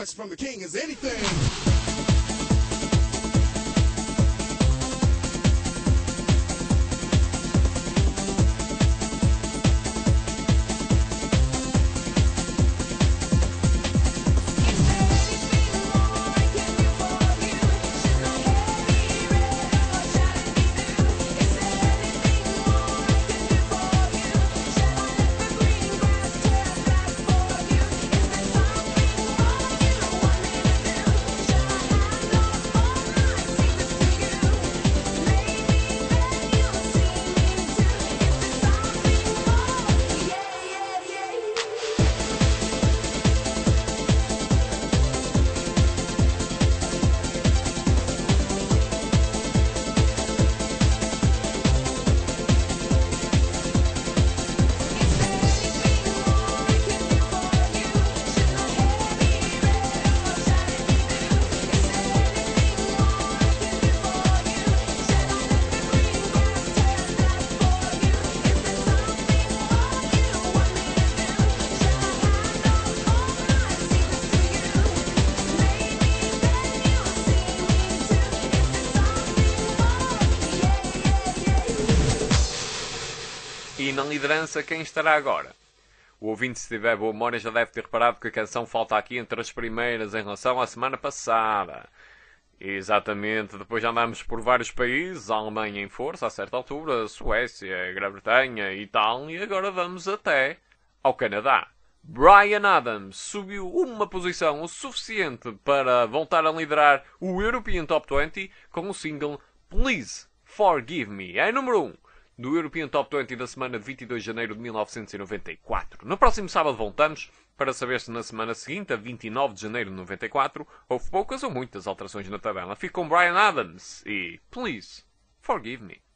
request from the king is anything. E na liderança, quem estará agora? O ouvinte, se tiver boa memória, já deve ter reparado que a canção falta aqui entre as primeiras em relação à semana passada. Exatamente, depois já andámos por vários países, a Alemanha em força, a certa altura, a Suécia, a Grã-Bretanha e tal, e agora vamos até ao Canadá. Bryan Adams subiu uma posição o suficiente para voltar a liderar o European Top 20 com o single Please Forgive Me. É número 1 do European Top 20 da semana de 22 de janeiro de 1994. No próximo sábado voltamos para saber se na semana seguinte, a 29 de janeiro de 94, houve poucas ou muitas alterações na tabela. Fico com Bryan Adams e Please Forgive Me.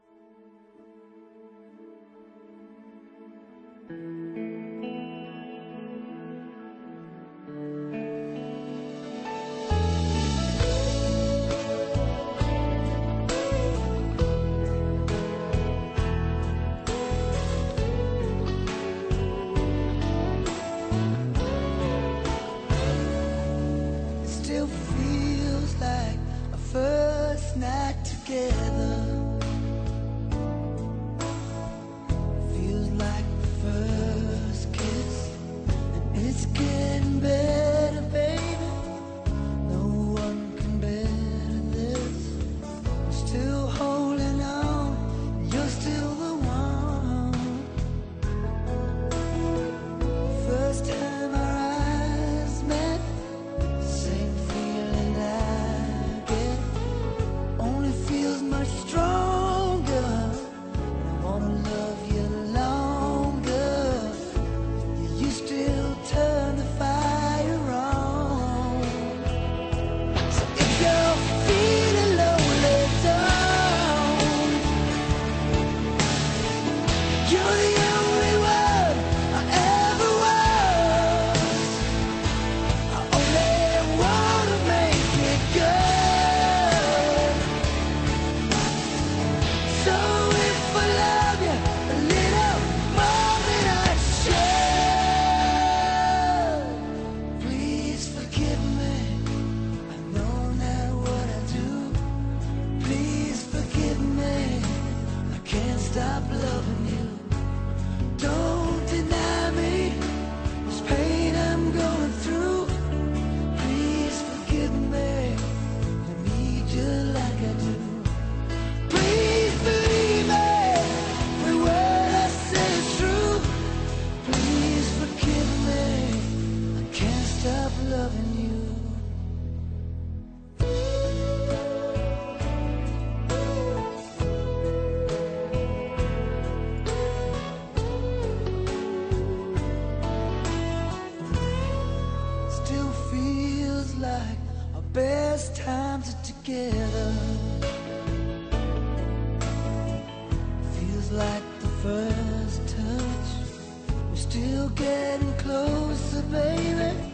Still feels like a first night together. Feels like the first kiss, and it's getting better, baby. No one can better this. I'm still holding on, you're still the one. First time our eyes met, same feeling I get, only feels much stronger. I wanna love you longer. You still turn the fire on. So if you're feeling lonely down, you're the only one I ever was. I only wanna make it good. So if I love you a little more than I should, please forgive me. I know not what I do. Please forgive me. I can't stop loving you. Don't deny me this pain I'm going through. Please forgive me. I need you like I do. Please believe me. Every word I say is true. Please forgive me. I can't stop loving you. Still feels like our best times are together. Feels like the first touch. We're still getting closer, baby.